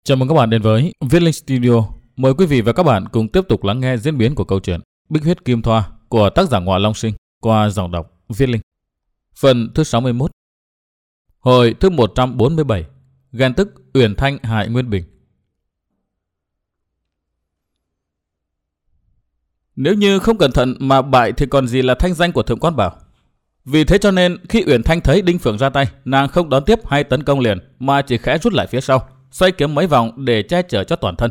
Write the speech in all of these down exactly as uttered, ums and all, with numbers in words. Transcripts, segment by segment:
Chào mừng các bạn đến với Viết Linh Studio. Mời quý vị và các bạn cùng tiếp tục lắng nghe diễn biến của câu chuyện Bích Huyết Kim Thoa của tác giả Ngọa Long Sinh qua giọng đọc Viết Linh. Phần thứ sáu mươi mốt. Hồi thứ một trăm bốn mươi bảy. Ghen tức Uyển Thanh hại Nguyên Bình. Nếu như không cẩn thận mà bại thì còn gì là thanh danh của Thượng Quan Bảo. Vì thế cho nên khi Uyển Thanh thấy Đinh Phượng ra tay, nàng không đón tiếp hay tấn công liền mà chỉ khẽ rút lại phía sau, xoay kiếm mấy vòng để che chở cho toàn thân.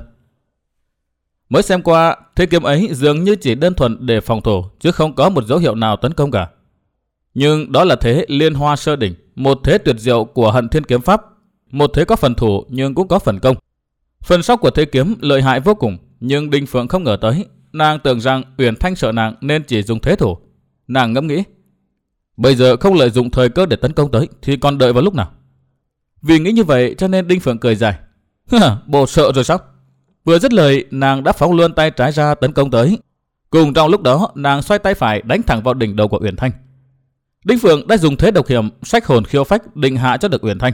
Mới xem qua, thế kiếm ấy dường như chỉ đơn thuần để phòng thủ chứ không có một dấu hiệu nào tấn công cả. Nhưng đó là thế Liên Hoa Sơ Đỉnh, một thế tuyệt diệu của Hận Thiên Kiếm Pháp, một thế có phần thủ nhưng cũng có phần công. Phần sau của thế kiếm lợi hại vô cùng, nhưng Đinh Phượng không ngờ tới. Nàng tưởng rằng Uyển Thanh sợ nàng nên chỉ dùng thế thủ. Nàng ngẫm nghĩ, bây giờ không lợi dụng thời cơ để tấn công tới thì còn đợi vào lúc nào? Vì nghĩ như vậy cho nên Đinh Phượng cười dài. Bộ sợ rồi sao? Vừa dứt lời, nàng đã phóng luôn tay trái ra tấn công tới. Cùng trong lúc đó, nàng xoay tay phải đánh thẳng vào đỉnh đầu của Uyển Thanh. Đinh Phượng đã dùng thế độc hiểm sách hồn khiêu phách định hạ cho được Uyển Thanh.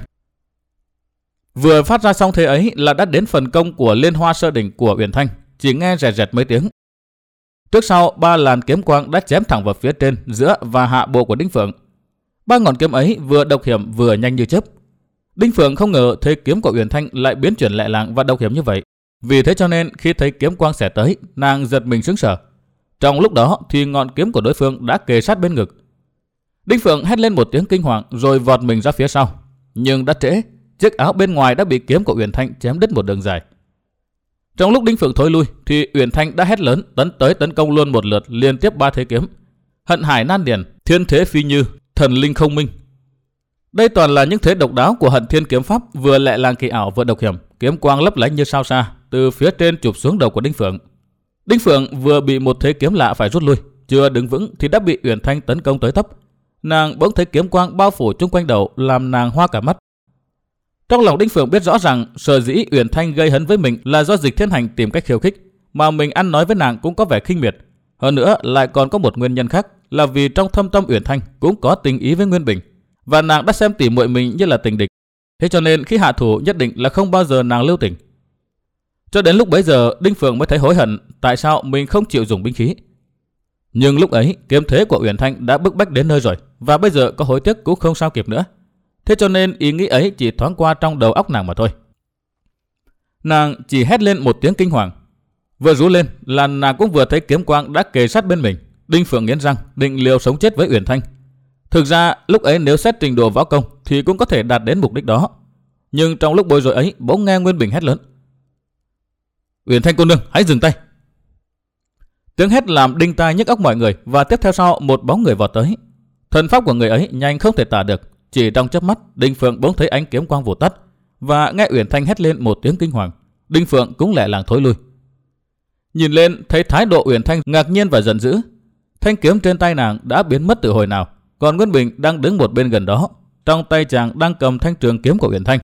Vừa phát ra xong thế ấy là đã đến phần công của Liên Hoa Sơ Đỉnh của Uyển Thanh, chỉ nghe rẹt rẹt mấy tiếng. Trước sau ba làn kiếm quang đã chém thẳng vào phía trên, giữa và hạ bộ của Đinh Phượng. Ba ngọn kiếm ấy vừa độc hiểm vừa nhanh như chớp. Đinh Phượng không ngờ thế kiếm của Uyển Thanh lại biến chuyển lẹ làng và độc hiểm như vậy. Vì thế cho nên khi thấy kiếm quang xẻ tới, nàng giật mình sững sờ. Trong lúc đó thì ngọn kiếm của đối phương đã kề sát bên ngực. Đinh Phượng hét lên một tiếng kinh hoàng rồi vọt mình ra phía sau. Nhưng đã trễ, chiếc áo bên ngoài đã bị kiếm của Uyển Thanh chém đứt một đường dài. Trong lúc Đinh Phượng thối lui thì Uyển Thanh đã hét lớn tấn tới tấn công luôn một lượt liên tiếp ba thế kiếm: Hận Hải Nan Điền, Thiên Thế Phi Như, Thần Linh Không Minh. Đây toàn là những thế độc đáo của Hận Thiên Kiếm Pháp, vừa lẹ làng kỳ ảo vừa độc hiểm, kiếm quang lấp lánh như sao xa từ phía trên chụp xuống đầu của Đinh Phượng. Đinh Phượng vừa bị một thế kiếm lạ phải rút lui, chưa đứng vững thì đã bị Uyển Thanh tấn công tới tấp. Nàng bỗng thấy kiếm quang bao phủ chung quanh đầu làm nàng hoa cả mắt. Trong lòng Đinh Phượng biết rõ rằng sở dĩ Uyển Thanh gây hấn với mình là do Dịch Thiên Hành tìm cách khiêu khích, mà mình ăn nói với nàng cũng có vẻ khinh miệt. Hơn nữa lại còn có một nguyên nhân khác là vì trong thâm tâm Uyển Thanh cũng có tình ý với Nguyên Bình, và nàng đã xem tỉ muội mình như là tình địch. Thế cho nên khi hạ thủ nhất định là không bao giờ nàng lưu tình. Cho đến lúc bấy giờ Đinh Phượng mới thấy hối hận tại sao mình không chịu dùng binh khí. Nhưng lúc ấy kiếm thế của Uyển Thanh đã bức bách đến nơi rồi, và bây giờ có hối tiếc cũng không sao kịp nữa. Thế cho nên ý nghĩ ấy chỉ thoáng qua trong đầu óc nàng mà thôi. Nàng chỉ hét lên một tiếng kinh hoàng. Vừa rú lên là nàng cũng vừa thấy kiếm quang đã kề sát bên mình. Đinh Phượng nghiến răng định liều sống chết với Uyển Thanh. Thực ra lúc ấy nếu xét trình độ võ công thì cũng có thể đạt đến mục đích đó. Nhưng trong lúc bối rối ấy bỗng nghe Nguyên Bình hét lớn: Uyển Thanh cô nương, hãy dừng tay! Tiếng hét làm đinh tai nhức óc mọi người, và tiếp theo sau một bóng người vọt tới. Thần pháp của người ấy nhanh không thể tả được. Chỉ trong chớp mắt Đinh Phượng bỗng thấy ánh kiếm quang vụt tắt, và nghe Uyển Thanh hét lên một tiếng kinh hoàng. Đinh Phượng cũng lẹ làng thối lui. Nhìn lên thấy thái độ Uyển Thanh ngạc nhiên và giận dữ. Thanh kiếm trên tay nàng đã biến mất từ hồi nào, còn Nguyên Bình đang đứng một bên gần đó, trong tay chàng đang cầm thanh trường kiếm của Uyển Thanh.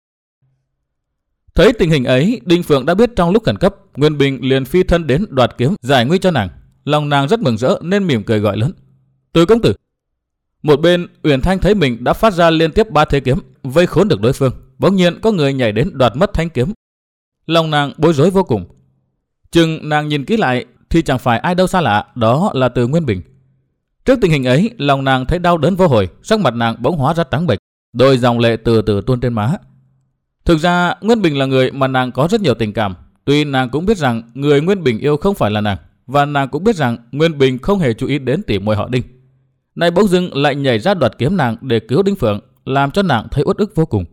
Thấy tình hình ấy, Đinh Phượng đã biết trong lúc khẩn cấp, Nguyên Bình liền phi thân đến đoạt kiếm giải nguy cho nàng. Lòng nàng rất mừng rỡ nên mỉm cười gọi lớn: Từ công tử! Một bên Uyển Thanh thấy mình đã phát ra liên tiếp ba thế kiếm vây khốn được đối phương, bỗng nhiên có người nhảy đến đoạt mất thanh kiếm. Lòng nàng bối rối vô cùng. Chừng nàng nhìn kỹ lại thì chẳng phải ai đâu xa lạ, đó là Từ Nguyên Bình. Trước tình hình ấy, lòng nàng thấy đau đớn vô hồi, sắc mặt nàng bỗng hóa ra trắng bệch, đôi dòng lệ từ từ tuôn trên má. Thực ra Nguyên Bình là người mà nàng có rất nhiều tình cảm, tuy nàng cũng biết rằng người Nguyên Bình yêu không phải là nàng, và nàng cũng biết rằng Nguyên Bình không hề chú ý đến tỉ muội họ Đinh. Nay bỗng dưng lại nhảy ra đoạt kiếm nàng để cứu Đinh Phượng, làm cho nàng thấy uất ức vô cùng.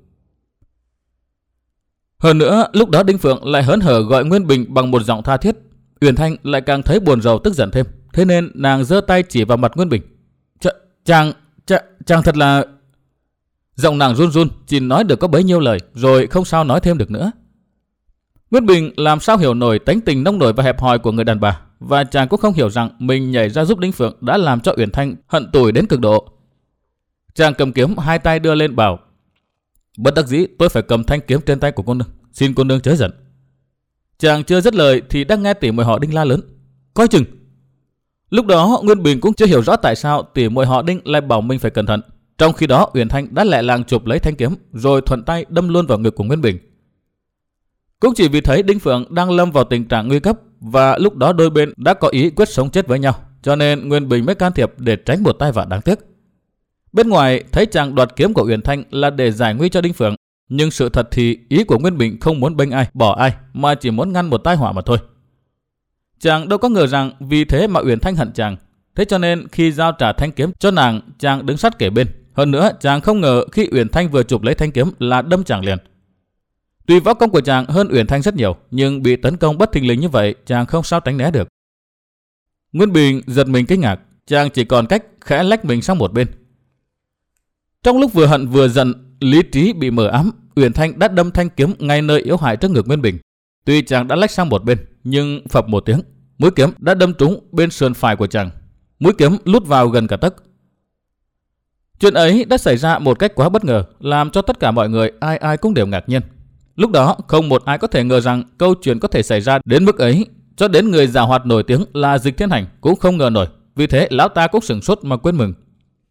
Hơn nữa lúc đó Đinh Phượng lại hớn hở gọi Nguyên Bình bằng một giọng tha thiết. Uyển Thanh lại càng thấy buồn rầu tức giận thêm, thế nên nàng giơ tay chỉ vào mặt Nguyên Bình. Ch chàng, ch chàng thật là... Giọng nàng run run, chỉ nói được có bấy nhiêu lời, rồi không sao nói thêm được nữa. Nguyên Bình làm sao hiểu nổi tánh tình nông nổi và hẹp hòi của người đàn bà, và chàng cũng không hiểu rằng mình nhảy ra giúp Đinh Phượng đã làm cho Uyển Thanh hận tủi đến cực độ. Chàng cầm kiếm hai tay đưa lên bảo: Bất đắc dĩ tôi phải cầm thanh kiếm trên tay của cô nương, xin cô nương chớ giận. Chàng chưa dứt lời thì đã nghe tỉ muội họ Đinh la lớn: Coi chừng! Lúc đó Nguyên Bình cũng chưa hiểu rõ tại sao tỉ muội họ Đinh lại bảo mình phải cẩn thận. Trong khi đó Uyển Thanh đã lẹ làng chụp lấy thanh kiếm rồi thuận tay đâm luôn vào ngực của Nguyên Bình. Cũng chỉ vì thấy Đinh Phượng đang lâm vào tình trạng nguy cấp và lúc đó đôi bên đã có ý quyết sống chết với nhau, cho nên Nguyên Bình mới can thiệp để tránh một tai vạ đáng tiếc. Bên ngoài thấy chàng đoạt kiếm của Uyển Thanh là để giải nguy cho Đinh Phượng, nhưng sự thật thì ý của Nguyên Bình không muốn bênh ai, bỏ ai, mà chỉ muốn ngăn một tai họa mà thôi. Chàng đâu có ngờ rằng vì thế mà Uyển Thanh hận chàng. Thế cho nên khi giao trả thanh kiếm cho nàng, chàng đứng sát kề bên. Hơn nữa, chàng không ngờ khi Uyển Thanh vừa chụp lấy thanh kiếm là đâm chàng liền. Tuy võ công của chàng hơn Uyển Thanh rất nhiều, nhưng bị tấn công bất thình lình như vậy, chàng không sao tránh né được. Nguyên Bình giật mình kinh ngạc, chàng chỉ còn cách khẽ lách mình sang một bên. Trong lúc vừa hận vừa giận, lý trí bị mờ ám, Uyển Thanh đã đâm thanh kiếm ngay nơi yếu hại trước ngực Nguyên Bình. Tuy chàng đã lách sang một bên, nhưng phập một tiếng, mũi kiếm đã đâm trúng bên sườn phải của chàng. Mũi kiếm lút vào gần cả tấc. Chuyện ấy đã xảy ra một cách quá bất ngờ, làm cho tất cả mọi người ai ai cũng đều ngạc nhiên. Lúc đó không một ai có thể ngờ rằng câu chuyện có thể xảy ra đến mức ấy, cho đến người giảo hoạt nổi tiếng là Dịch Thiên Hành cũng không ngờ nổi. Vì thế lão ta cũng sửng sốt mà quên mừng.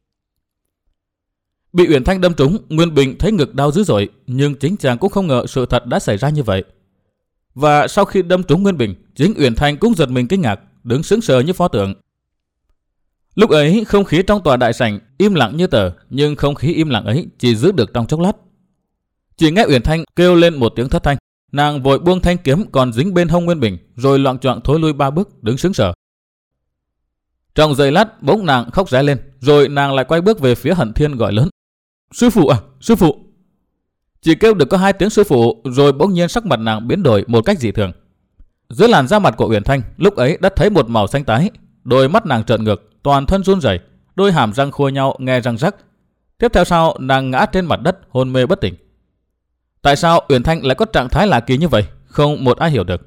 Bị Uyển Thanh đâm trúng, Nguyên Bình thấy ngực đau dữ dội, nhưng chính chàng cũng không ngờ sự thật đã xảy ra như vậy. Và sau khi đâm trúng Nguyên Bình, chính Uyển Thanh cũng giật mình kinh ngạc, đứng sững sờ như pho tượng. Lúc ấy không khí trong tòa đại sảnh im lặng như tờ, nhưng không khí im lặng ấy chỉ giữ được trong chốc lát. Chỉ nghe Uyển Thanh kêu lên một tiếng thất thanh, nàng vội buông thanh kiếm còn dính bên hông Nguyên Bình, rồi loạng choạng thối lui ba bước, đứng sững sờ. Trong giây lát bỗng nàng khóc ré lên, rồi nàng lại quay bước về phía Hận Thiên gọi lớn: "Sư phụ à, sư phụ!" Chỉ kêu được có hai tiếng sư phụ, rồi bỗng nhiên sắc mặt nàng biến đổi một cách dị thường. Dưới làn da mặt của Uyển Thanh lúc ấy đã thấy một màu xanh tái, đôi mắt nàng trợn ngược, toàn thân run rẩy, đôi hàm răng khua nhau nghe răng rắc. Tiếp theo sau nàng ngã trên mặt đất hôn mê bất tỉnh. Tại sao Uyển Thanh lại có trạng thái lạ kỳ như vậy, không một ai hiểu được.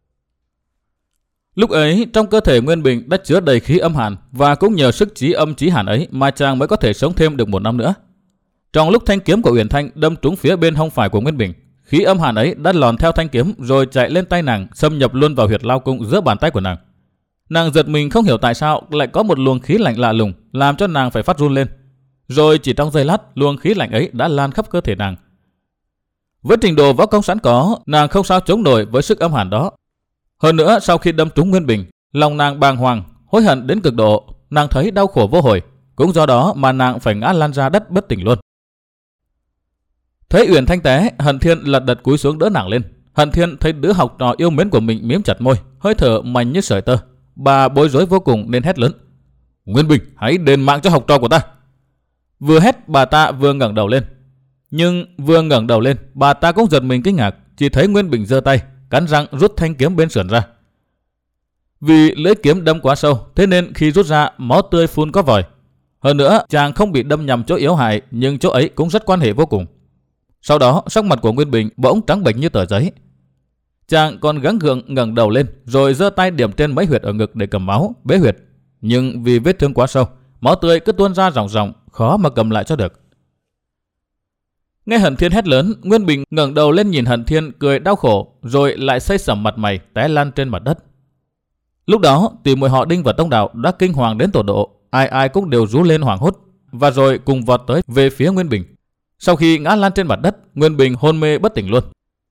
Lúc ấy trong cơ thể Nguyên Bình đã chứa đầy khí âm hàn, và cũng nhờ sức trí âm trí hàn ấy mà chàng mới có thể sống thêm được một năm nữa. Trong lúc thanh kiếm của Uyển Thanh đâm trúng phía bên hông phải của Nguyên Bình, khí âm hàn ấy đã lòn theo thanh kiếm rồi chạy lên tay nàng, xâm nhập luôn vào huyệt lao cung giữa bàn tay của nàng. Nàng giật mình không hiểu tại sao lại có một luồng khí lạnh lạ lùng làm cho nàng phải phát run lên. Rồi chỉ trong giây lát, luồng khí lạnh ấy đã lan khắp cơ thể nàng. Với trình độ võ công sẵn có, nàng không sao chống nổi với sức âm hàn đó. Hơn nữa, sau khi đâm trúng Nguyên Bình, lòng nàng bàng hoàng, hối hận đến cực độ, nàng thấy đau khổ vô hồi, cũng do đó mà nàng phải ngã lăn ra đất bất tỉnh luôn. Thấy Uyển Thanh té, Hận Thiên lật đật cúi xuống đỡ nàng lên. Hận Thiên thấy đứa học trò yêu mến của mình miếm chặt môi, hơi thở mảnh như sợi tơ. Bà bối rối vô cùng nên hét lớn: "Nguyên Bình, hãy đền mạng cho học trò của ta!" Vừa hét, bà ta vừa ngẩng đầu lên. Nhưng vừa ngẩng đầu lên, bà ta cũng giật mình kinh ngạc, chỉ thấy Nguyên Bình giơ tay, cắn răng rút thanh kiếm bên sườn ra. Vì lưỡi kiếm đâm quá sâu, thế nên khi rút ra, máu tươi phun có vòi. Hơn nữa, chàng không bị đâm nhầm chỗ yếu hại, nhưng chỗ ấy cũng rất quan hệ vô cùng. Sau đó, sắc mặt của Nguyên Bình bỗng trắng bệch như tờ giấy. Chàng còn gắng gượng ngẩng đầu lên, rồi giơ tay điểm trên mấy huyệt ở ngực để cầm máu, bế huyệt. Nhưng vì vết thương quá sâu, máu tươi cứ tuôn ra ròng ròng, khó mà cầm lại cho được. Nghe Hận Thiên hét lớn, Nguyên Bình ngẩng đầu lên nhìn Hận Thiên cười đau khổ, rồi lại xây sẩm mặt mày té lăn trên mặt đất. Lúc đó, tỷ muội họ Đinh và Tông Đào đã kinh hoàng đến tột độ, ai ai cũng đều rú lên hoảng hốt, và rồi cùng vọt tới về phía Nguyên Bình. Sau khi ngã lăn trên mặt đất, Nguyên Bình hôn mê bất tỉnh luôn.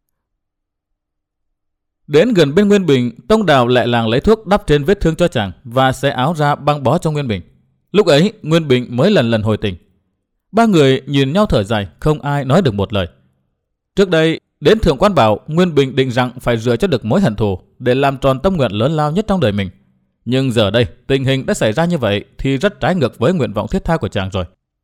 Đến gần bên Nguyên Bình, Tông Đào lại làng lấy thuốc đắp trên vết thương cho chàng và xé áo ra băng bó cho Nguyên Bình. Lúc ấy, Nguyên Bình mới lần lần hồi tỉnh. Ba người nhìn nhau thở dài, không ai nói được một lời. Trước đây, đến Thượng Quan Bảo, Nguyên Bình định rằng phải rửa cho được mối hận thù để làm tròn tâm nguyện lớn lao nhất trong đời mình. Nhưng giờ đây, tình hình đã xảy ra như vậy thì rất trái ngược với nguyện vọng thiết tha của chàng rồi.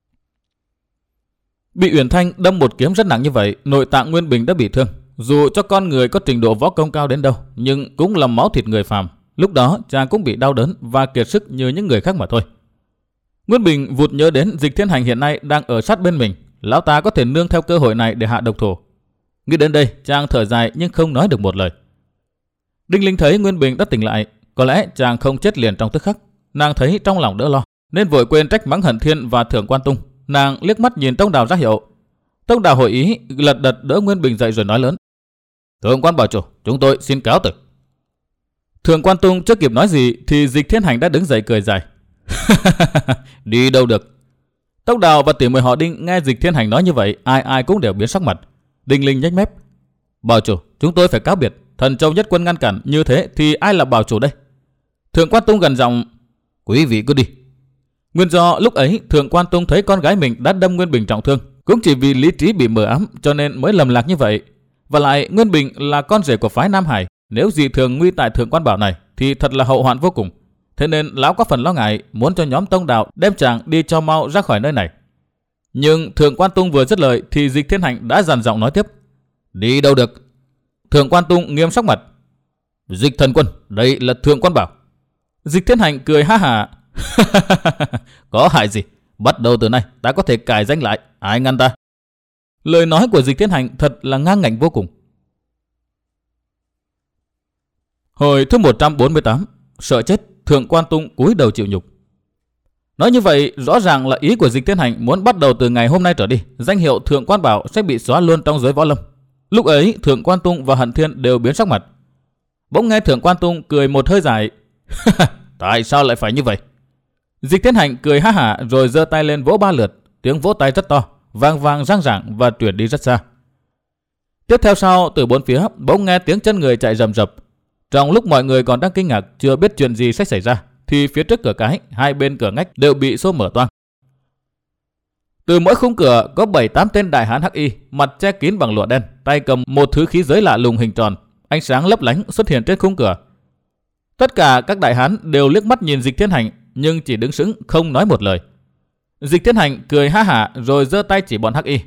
Bị Uyển Thanh đâm một kiếm rất nặng như vậy, nội tạng Nguyên Bình đã bị thương. Dù cho con người có trình độ võ công cao đến đâu, nhưng cũng là máu thịt người phàm. Lúc đó chàng cũng bị đau đớn và kiệt sức như những người khác mà thôi. Nguyên Bình vụt nhớ đến Dịch Thiên Hành hiện nay đang ở sát bên mình, lão ta có thể nương theo cơ hội này để hạ độc thủ. Nghĩ đến đây, chàng thở dài nhưng không nói được một lời. Đinh Linh thấy Nguyên Bình đã tỉnh lại, có lẽ chàng không chết liền trong tức khắc. Nàng thấy trong lòng đỡ lo, nên vội quên trách mắng Hận Thiên và Thượng Quan Tung. Nàng liếc mắt nhìn Tông Đào ra hiệu. Tông Đào hội ý, lật đật đỡ Nguyên Bình dậy rồi nói lớn: "Thượng Quan Bảo chủ, chúng tôi xin cáo từ." Thượng Quan Tung chưa kịp nói gì thì Dịch Thiên Hành đã đứng dậy cười dài. "Đi đâu được." Tông Đào và tỷ muội họ Đinh nghe Dịch Thiên Hành nói như vậy, ai ai cũng đều biến sắc mặt. Đinh Linh nhếch mép: Bảo chủ, chúng tôi phải cáo biệt. Thần Châu Nhất Quân ngăn cản như thế thì ai là bảo chủ đây? Thượng Quan Tung gần giọng, quý vị cứ đi. Nguyên do lúc ấy Thượng Quan Tung thấy con gái mình đã đâm Nguyên Bình trọng thương, cũng chỉ vì lý trí bị mờ ám cho nên mới lầm lạc như vậy. Và lại Nguyên Bình là con rể của phái Nam Hải, nếu dị thường nguy tại Thượng Quan Bảo này thì thật là hậu hoạn vô cùng. Thế nên lão có phần lo ngại, muốn cho nhóm Tông Đạo đem chàng đi cho mau ra khỏi nơi này. Nhưng Thượng Quan Tung vừa dứt lời thì Dịch Thiên Hành đã dằn giọng nói tiếp, đi đâu được. Thượng Quan Tung nghiêm sắc mặt, Dịch thần quân, đây là Thượng Quan Bảo. Dịch Thiên Hành cười ha hả, có hại gì, bắt đầu từ nay ta có thể cải danh lại, ai ngăn ta. Lời nói của Dịch Thiên Hành thật là ngang ngạnh vô cùng. Hồi thứ một trăm bốn mươi tám, sợ chết, Thượng Quan Tung cúi đầu chịu nhục. Nói như vậy rõ ràng là ý của Dịch Thiên Hành muốn bắt đầu từ ngày hôm nay trở đi, danh hiệu Thượng Quan Bảo sẽ bị xóa luôn trong giới võ lâm. Lúc ấy Thượng Quan Tung và Hận Thiên đều biến sắc mặt. Bỗng nghe Thượng Quan Tung cười một hơi dài, tại sao lại phải như vậy? Dịch Thiên Hành cười ha hả rồi giơ tay lên vỗ ba lượt, tiếng vỗ tay rất to, vang vang răng rạng và truyền đi rất xa. Tiếp theo sau, từ bốn phía bỗng nghe tiếng chân người chạy rầm rập. Trong lúc mọi người còn đang kinh ngạc chưa biết chuyện gì sẽ xảy ra, thì phía trước cửa cái, hai bên cửa ngách đều bị xô mở toang. Từ mỗi khung cửa có bảy tám tên đại hán hắc y, mặt che kín bằng lụa đen, tay cầm một thứ khí giới lạ lùng hình tròn, ánh sáng lấp lánh xuất hiện trên khung cửa. Tất cả các đại hán đều liếc mắt nhìn Dịch Thiên Hành, nhưng chỉ đứng sững không nói một lời. Dịch Thiên Hành cười ha hả rồi giơ tay chỉ bọn hắc y.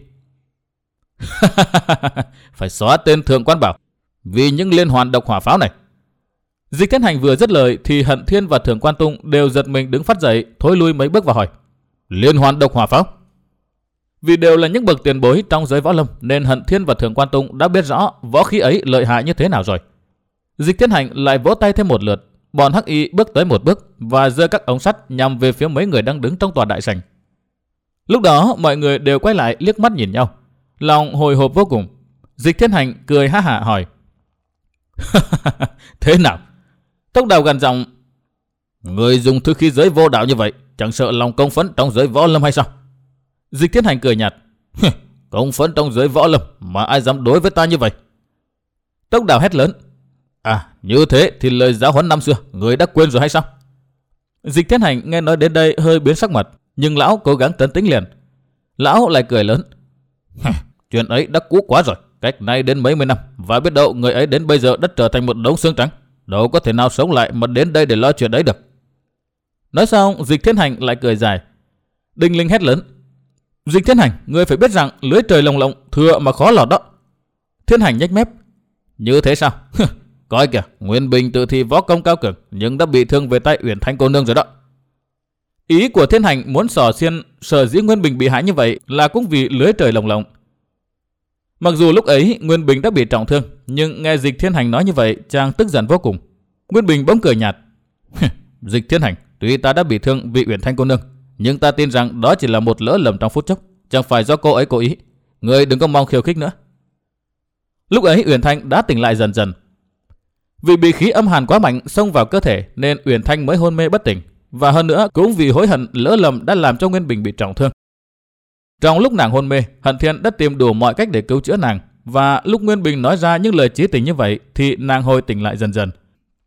Phải xóa tên Thượng Quan Bảo vì những liên hoàn độc hỏa pháo này. Dịch Thiên Hành vừa dứt lời thì Hận Thiên và Thượng Quan Tung đều giật mình đứng phát dậy, thối lui mấy bước và hỏi, liên hoàn độc hỏa pháo? Vì đều là những bậc tiền bối trong giới võ lâm nên Hận Thiên và Thượng Quan Tung đã biết rõ võ khí ấy lợi hại như thế nào rồi. Dịch Thiên Hành lại vỗ tay thêm một lượt, bọn hắc y bước tới một bước và giơ các ống sắt nhằm về phía mấy người đang đứng trong tòa đại sảnh. Lúc đó mọi người đều quay lại liếc mắt nhìn nhau, lòng hồi hộp vô cùng. Dịch Thiên Hành cười ha hả hỏi, thế nào? Tông Đào gần giọng, người dùng thứ khí giới vô đạo như vậy, chẳng sợ lòng công phẫn trong giới võ lâm hay sao? Dịch Thiên Hành cười nhạt, công phẫn trong giới võ lâm mà ai dám đối với ta như vậy? Tông Đào hét lớn, à, như thế thì lời giáo huấn năm xưa người đã quên rồi hay sao? Dịch Thiên Hành nghe nói đến đây hơi biến sắc mặt, nhưng lão cố gắng trấn tĩnh liền. Lão lại cười lớn, chuyện ấy đã cũ quá rồi, cách nay đến mấy mươi năm, và biết đâu người ấy đến bây giờ đã trở thành một đống xương trắng, đâu có thể nào sống lại mà đến đây để lo chuyện đấy được. Nói xong Dịch Thiên Hành lại cười dài. Đinh Linh hét lớn, Dịch Thiên Hành, ngươi phải biết rằng lưới trời lồng lộng thừa mà khó lọt đó. Thiên Hành nhếch mép, như thế sao? Coi kìa, Nguyên Bình tự thi võ công cao cường nhưng đã bị thương về tay Uyển Thanh cô nương rồi đó. Ý của Thiên Hành muốn xỏ xiên sở dĩ Nguyên Bình bị hại như vậy là cũng vì lưới trời lồng lộng. Mặc dù lúc ấy Nguyên Bình đã bị trọng thương, nhưng nghe Dịch Thiên Hành nói như vậy, chàng tức giận vô cùng. Nguyên Bình bỗng cười nhạt, Dịch Thiên Hành, tuy ta đã bị thương vì Uyển Thanh cô nương, nhưng ta tin rằng đó chỉ là một lỡ lầm trong phút chốc, chẳng phải do cô ấy cố ý. Ngươi đừng có mong khiêu khích nữa. Lúc ấy Uyển Thanh đã tỉnh lại dần dần. Vì bị khí âm hàn quá mạnh xông vào cơ thể nên Uyển Thanh mới hôn mê bất tỉnh, và hơn nữa cũng vì hối hận lỡ lầm đã làm cho Nguyên Bình bị trọng thương. Trong lúc nàng hôn mê, Hận Thiên đã tìm đủ mọi cách để cứu chữa nàng, và lúc Nguyên Bình nói ra những lời chí tình như vậy thì nàng hồi tỉnh lại dần dần.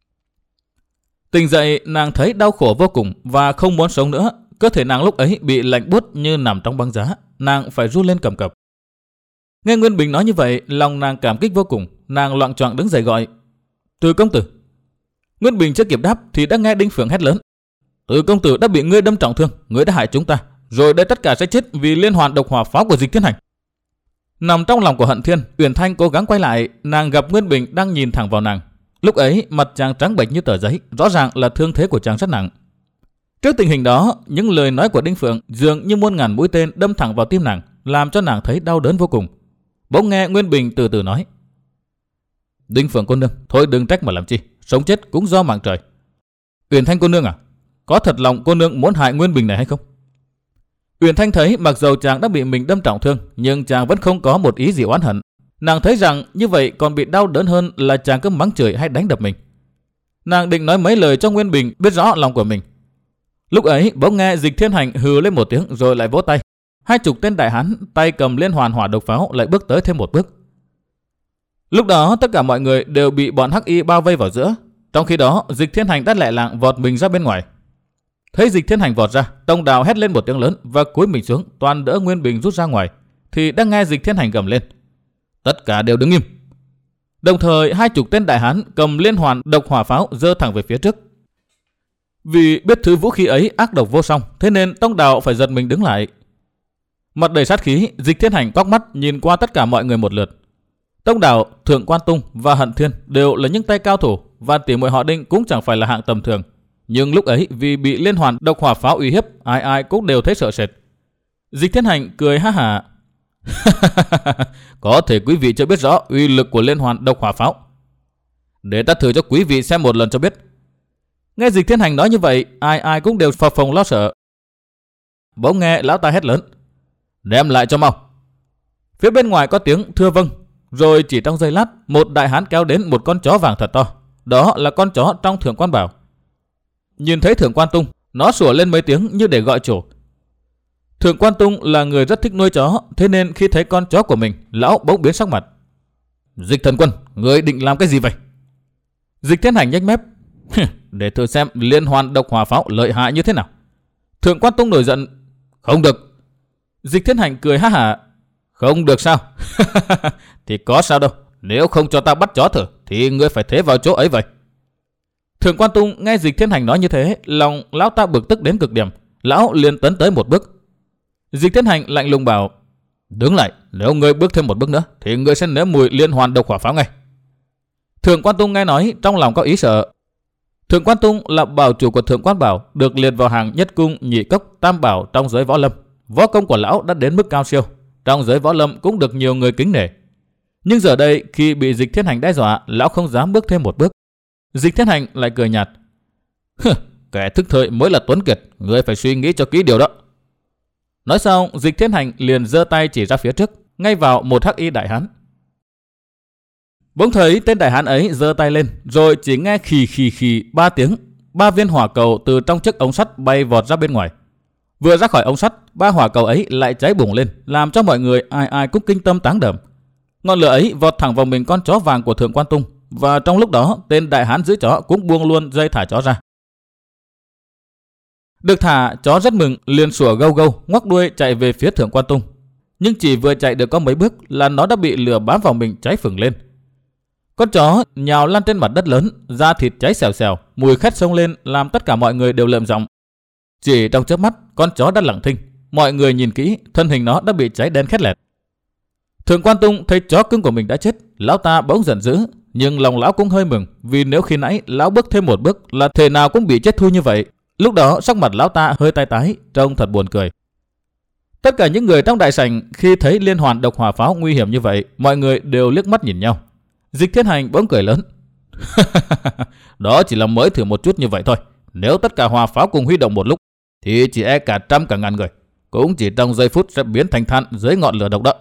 Tỉnh dậy, nàng thấy đau khổ vô cùng và không muốn sống nữa. Cơ thể nàng lúc ấy bị lạnh buốt như nằm trong băng giá, nàng phải run lên cầm cập. Nghe Nguyên Bình nói như vậy, lòng nàng cảm kích vô cùng, nàng loạng choạng đứng dậy gọi, Từ công tử. Nguyên Bình chưa kịp đáp thì đã nghe Đinh Phượng hét lớn, Từ công tử đã bị ngươi đâm trọng thương, ngươi đã hại chúng ta, rồi đây tất cả sẽ chết vì liên hoàn độc hỏa pháo của Dịch Thiên Hành. Nằm trong lòng của Hận Thiên, Uyển Thanh cố gắng quay lại, nàng gặp Nguyên Bình đang nhìn thẳng vào nàng. Lúc ấy mặt chàng trắng bệch như tờ giấy, rõ ràng là thương thế của chàng rất nặng. Trước tình hình đó, những lời nói của Đinh Phượng dường như muôn ngàn mũi tên đâm thẳng vào tim nàng, làm cho nàng thấy đau đớn vô cùng. Bỗng nghe Nguyên Bình từ từ nói, Đinh Phượng cô nương, thôi đừng trách mà làm chi, sống chết cũng do mạng trời. Uyển Thanh cô nương à, có thật lòng cô nương muốn hại Nguyên Bình này hay không? Uyển Thanh thấy mặc dầu chàng đã bị mình đâm trọng thương, nhưng chàng vẫn không có một ý gì oán hận. Nàng thấy rằng như vậy còn bị đau đớn hơn là chàng cứ mắng chửi hay đánh đập mình. Nàng định nói mấy lời cho Nguyên Bình biết rõ lòng của mình. Lúc ấy bỗng nghe Dịch Thiên Hành hừ lên một tiếng rồi lại vỗ tay. Hai chục tên đại hán tay cầm liên hoàn hỏa độc pháo lại bước tới thêm một bước. Lúc đó tất cả mọi người đều bị bọn hắc y bao vây vào giữa. Trong khi đó Dịch Thiên Hành đã lẹ lạng vọt mình ra bên ngoài. Thấy Dịch Thiên Hành vọt ra, Tông Đào hét lên một tiếng lớn và cúi mình xuống toàn đỡ Nguyên Bình rút ra ngoài. Thì đang nghe Dịch Thiên Hành gầm lên: tất cả đều đứng im. Đồng thời hai chục tên đại hán cầm liên hoàn độc hỏa pháo giơ thẳng về phía trước. Vì biết thứ vũ khí ấy ác độc vô song, thế nên Tông Đào phải giật mình đứng lại. Mặt đầy sát khí, Dịch Thiên Hành quắc mắt nhìn qua tất cả mọi người một lượt. Tông Đào, Thượng Quan Tung và Hận Thiên đều là những tay cao thủ, và tỉ muội họ Đinh cũng chẳng phải là hạng tầm thường. Nhưng lúc ấy vì bị liên hoàn độc hỏa pháo uy hiếp, ai ai cũng đều thấy sợ sệt. Dịch Thiên Hành cười ha hả: có thể quý vị chưa biết rõ uy lực của liên hoàn độc hỏa pháo. Để ta thử cho quý vị xem một lần cho biết. Nghe Dịch Thiên Hành nói như vậy, ai ai cũng đều phập phồng lo sợ. Bỗng nghe lão ta hét lớn: đem lại cho mau. Phía bên ngoài có tiếng thưa vâng. Rồi chỉ trong giây lát, một đại hán kéo đến một con chó vàng thật to. Đó là con chó trong Thượng Quan Bảo. Nhìn thấy Thượng Quan Tung, nó sủa lên mấy tiếng như để gọi chủ. Thượng Quan Tung là người rất thích nuôi chó, thế nên khi thấy con chó của mình, lão bỗng biến sắc mặt. Dịch Thần Quân, ngươi định làm cái gì vậy? Dịch Thiên Hành nhếch mép: để thử xem liên hoàn độc hỏa pháo lợi hại như thế nào. Thượng Quan Tung nổi giận: không được. Dịch Thiên Hành cười ha hả: không được sao? Thì có sao đâu, nếu không cho ta bắt chó thử thì ngươi phải thế vào chỗ ấy vậy. Thượng Quan Tung nghe Dịch Thiên Hành nói như thế, lòng lão ta bực tức đến cực điểm. Lão liền tấn tới một bước. Dịch Thiên Hành lạnh lùng bảo: đứng lại, nếu ngươi bước thêm một bước nữa thì ngươi sẽ nếm mùi liên hoàn độc hỏa pháo ngay. Thượng Quan Tung nghe nói trong lòng có ý sợ. Thượng Quan Tung là bảo chủ của Thượng Quan Bảo, được liệt vào hàng nhất cung, nhị cốc, tam bảo trong giới võ lâm. Võ công của lão đã đến mức cao siêu, trong giới võ lâm cũng được nhiều người kính nể. Nhưng giờ đây khi bị Dịch Thiên Hành đe dọa, lão không dám bước thêm một bước. Dịch Thiên Hành lại cười nhạt: kẻ thức thời mới là tuấn kiệt, ngươi phải suy nghĩ cho kỹ điều đó. Nói xong, Dịch Thiên Hành liền giơ tay chỉ ra phía trước, ngay vào một hắc y đại hán. Bỗng thấy tên đại hán ấy giơ tay lên, rồi chỉ nghe khì khì khì ba tiếng, ba viên hỏa cầu từ trong chiếc ống sắt bay vọt ra bên ngoài. Vừa ra khỏi ống sắt, ba hỏa cầu ấy lại cháy bùng lên, làm cho mọi người ai ai cũng kinh tâm táng đờm. Ngọn lửa ấy vọt thẳng vào mình con chó vàng của Thượng Quan Tung, và trong lúc đó tên đại hán giữ chó cũng buông luôn dây thả chó ra. Được thả, chó rất mừng, liền sủa gâu gâu, ngoắc đuôi chạy về phía Thượng Quan Tung. Nhưng chỉ vừa chạy được có mấy bước là nó đã bị lửa bám vào mình cháy phừng lên. Con chó nhào lăn trên mặt đất lớn, da thịt cháy xèo xèo, mùi khét xông lên làm tất cả mọi người đều lợm giọng. Chỉ trong chớp mắt, con chó đã lặng thinh. Mọi người nhìn kỹ, thân hình nó đã bị cháy đen khét lẹt. Thượng Quan Tung thấy chó cưng của mình đã chết, lão ta bỗng giận dữ, nhưng lòng lão cũng hơi mừng, vì nếu khi nãy lão bước thêm một bước là thể nào cũng bị chết thui như vậy. Lúc đó sắc mặt lão ta hơi tái tái, trông thật buồn cười. Tất cả những người trong đại sảnh khi thấy liên hoàn độc hỏa pháo nguy hiểm như vậy, mọi người đều liếc mắt nhìn nhau. Dịch Thiên Hành bỗng cười lớn: đó chỉ là mới thử một chút như vậy thôi. Nếu tất cả hỏa pháo cùng huy động một lúc thì chỉ e cả trăm cả ngàn người cũng chỉ trong giây phút sẽ biến thành than dưới ngọn lửa độc đó.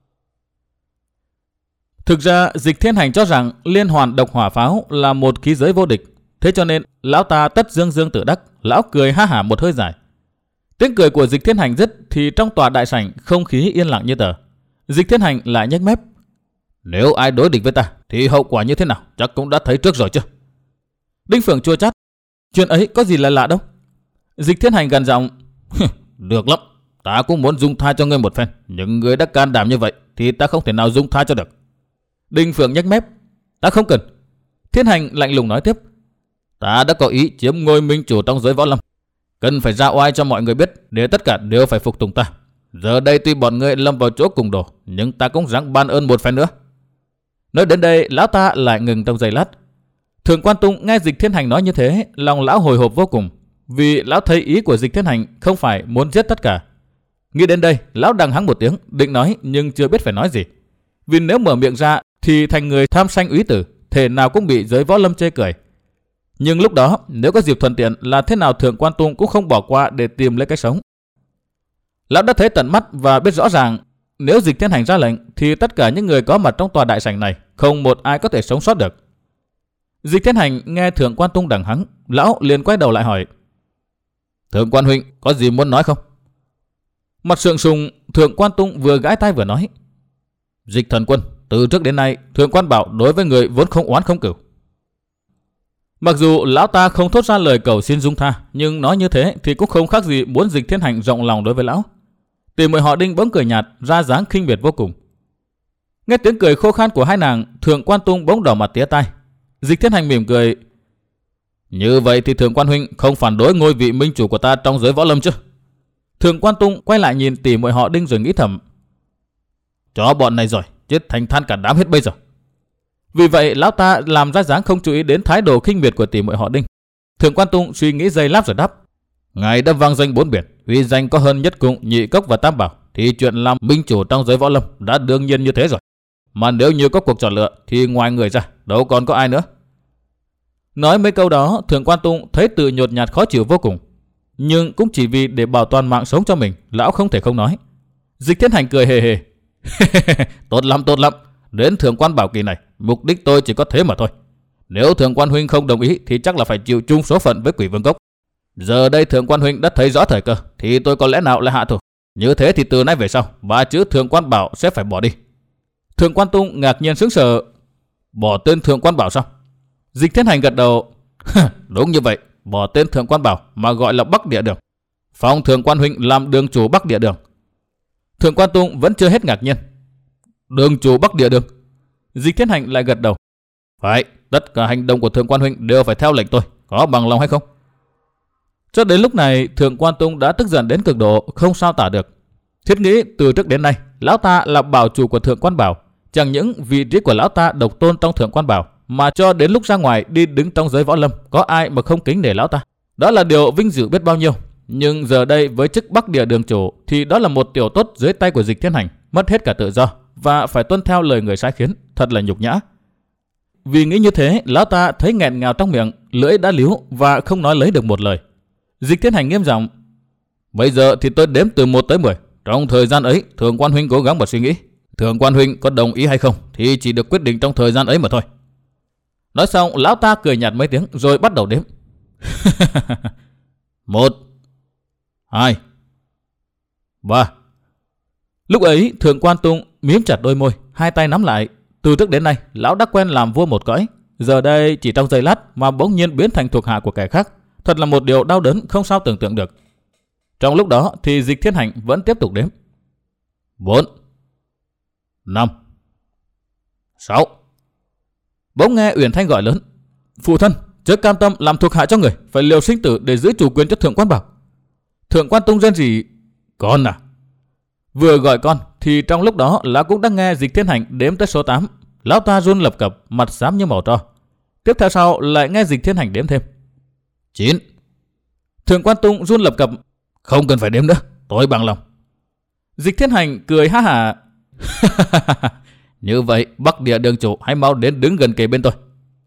Thực ra Dịch Thiên Hành cho rằng liên hoàn độc hỏa pháo là một khí giới vô địch, thế cho nên lão ta tất dương dương tự đắc. Lão cười ha hả một hơi dài. Tiếng cười của Dịch Thiên Hành dứt thì trong tòa đại sảnh không khí yên lặng như tờ. Dịch Thiên Hành lại nhếch mép: nếu ai đối địch với ta thì hậu quả như thế nào chắc cũng đã thấy trước rồi chứ. Đinh Phượng chua chát: chuyện ấy có gì là lạ đâu. Dịch Thiên Hành gằn giọng: được lắm, ta cũng muốn dung tha cho ngươi một phen, nhưng ngươi đã can đảm như vậy thì ta không thể nào dung tha cho được. Đinh Phượng nhếch mép: ta không cần. Thiên Hành lạnh lùng nói tiếp: ta đã có ý chiếm ngôi minh chủ trong giới võ lâm, cần phải ra oai cho mọi người biết để tất cả đều phải phục tùng ta. Giờ đây tuy bọn ngươi lâm vào chỗ cùng đổ, nhưng ta cũng ráng ban ơn một phen nữa. Nói đến đây, lão ta lại ngừng trong giây lát. Thượng Quan Tung nghe Dịch Thiên Hành nói như thế, lòng lão hồi hộp vô cùng, vì lão thấy ý của Dịch Thiên Hành không phải muốn giết tất cả. Nghĩ đến đây, lão đằng hắng một tiếng, định nói nhưng chưa biết phải nói gì. Vì nếu mở miệng ra thì thành người tham sanh úy tử, thể nào cũng bị giới võ lâm chê cười. Nhưng lúc đó, nếu có dịp thuận tiện là thế nào Thượng Quan Tung cũng không bỏ qua để tìm lấy cái sống. Lão đã thấy tận mắt và biết rõ ràng nếu Dịch Thiên Hành ra lệnh thì tất cả những người có mặt trong tòa đại sảnh này không một ai có thể sống sót được. Dịch Thiên Hành nghe Thượng Quan Tung đằng hắng, lão liền quay đầu lại hỏi: Thượng Quan huynh có gì muốn nói không? Mặt sượng sùng, Thượng Quan Tung vừa gãi tai vừa nói: Dịch Thần Quân, từ trước đến nay Thượng Quan Bảo đối với người vốn không oán không cửu. Mặc dù lão ta không thốt ra lời cầu xin dung tha, nhưng nói như thế thì cũng không khác gì muốn Dịch Thiên Hành rộng lòng đối với lão. Tỷ muội họ Đinh bỗng cười nhạt, ra dáng khinh biệt vô cùng. Nghe tiếng cười khô khan của hai nàng, Thượng Quan Tung bỗng đỏ mặt tía tai. Dịch Thiên Hành mỉm cười. Như vậy thì Thượng Quan huynh không phản đối ngôi vị minh chủ của ta trong giới võ lâm chứ? Thượng Quan Tung quay lại nhìn tỷ muội họ Đinh rồi nghĩ thầm. Chó bọn này rồi, chết thành than cả đám hết bây giờ. Vì vậy lão ta làm ra dáng không chú ý đến thái độ khinh miệt của tỷ muội họ Đinh. Thượng Quan Tung suy nghĩ giây lát rồi đáp. Ngài đã vang danh bốn biển, uy danh có hơn Nhất Cung, Nhị Cốc và Tam Bảo, thì chuyện làm minh chủ trong giới võ lâm đã đương nhiên như thế rồi. Mà nếu như có cuộc chọn lựa thì ngoài người ra đâu còn có ai nữa. Nói mấy câu đó, Thượng Quan Tung thấy tự nhột nhạt khó chịu vô cùng. Nhưng cũng chỉ vì để bảo toàn mạng sống cho mình, lão không thể không nói. Dịch Thiên Hành cười hề hề. Tốt lắm, tốt lắm. Đến Thượng Quan Bảo kỳ này, mục đích tôi chỉ có thế mà thôi. Nếu Thượng Quan huynh không đồng ý thì chắc là phải chịu chung số phận với Quỷ Vương Cốc. Giờ đây Thượng Quan huynh đã thấy rõ thời cơ, thì tôi có lẽ nào lại hạ thủ. Như thế thì từ nay về sau, ba chữ Thượng Quan Bảo sẽ phải bỏ đi. Thượng Quan Tung ngạc nhiên sững sờ. Bỏ tên Thượng Quan Bảo sao? Dịch Thiên Hành gật đầu. Đúng như vậy, bỏ tên Thượng Quan Bảo mà gọi là Bắc Địa Đường. Phong Thượng Quan huynh làm đường chủ Bắc Địa Đường. Thượng Quan Tung vẫn chưa hết ngạc nhiên. Đường chủ Bắc Địa Đường? Dịch Thiên Hành lại gật đầu. Phải, tất cả hành động của Thượng Quan huynh đều phải theo lệnh tôi, có bằng lòng hay không? Cho đến lúc này, Thượng Quan Tung đã tức giận đến cực độ, không sao tả được. Thiết nghĩ từ trước đến nay, lão ta là bảo chủ của Thượng Quan Bảo. Chẳng những vị trí của lão ta độc tôn trong Thượng Quan Bảo, mà cho đến lúc ra ngoài đi đứng trong giới võ lâm, có ai mà không kính nể lão ta. Đó là điều vinh dự biết bao nhiêu. Nhưng giờ đây với chức Bắc Địa Đường chủ thì đó là một tiểu tốt dưới tay của Dịch Thiên Hành, mất hết cả tự do và phải tuân theo lời người sai khiến, thật là nhục nhã. Vì nghĩ như thế, lão ta thấy nghẹn ngào trong miệng, lưỡi đã líu và không nói lấy được một lời. Dịch Thiên Hành nghiêm giọng. Bây giờ thì tôi đếm từ một tới mười. Trong thời gian ấy, Thượng Quan huynh cố gắng mà suy nghĩ. Thượng Quan huynh có đồng ý hay không thì chỉ được quyết định trong thời gian ấy mà thôi. Nói xong, lão ta cười nhạt mấy tiếng rồi bắt đầu đếm. Một, hai, ba. Lúc ấy, Thượng Quan Tung miếm chặt đôi môi, hai tay nắm lại. Từ trước đến nay, lão đã quen làm vua một cõi. Giờ đây chỉ trong giây lát mà bỗng nhiên biến thành thuộc hạ của kẻ khác. Thật là một điều đau đớn không sao tưởng tượng được. Trong lúc đó thì Dịch Thiên Hành vẫn tiếp tục đếm. Bốn, năm, sáu. Bỗng nghe Uyển Thanh gọi lớn. Phụ thân, chớ cam tâm làm thuộc hạ cho người, phải liều sinh tử để giữ chủ quyền cho Thượng Quan Bảo. Thượng Quan Tung rên rỉ. Con à? Vừa gọi con thì trong lúc đó lão cũng đã nghe Dịch Thiên Hành đếm tới số tám. Lão ta run lập cập, mặt xám như màu tro. Tiếp theo sau lại nghe Dịch Thiên Hành đếm thêm. Chín. Thượng Quan Tung run lập cập. Không cần phải đếm nữa, tôi bằng lòng. Dịch Thiên Hành cười ha hả. Như vậy Bắc Địa Đường chủ hãy mau đến đứng gần kề bên tôi.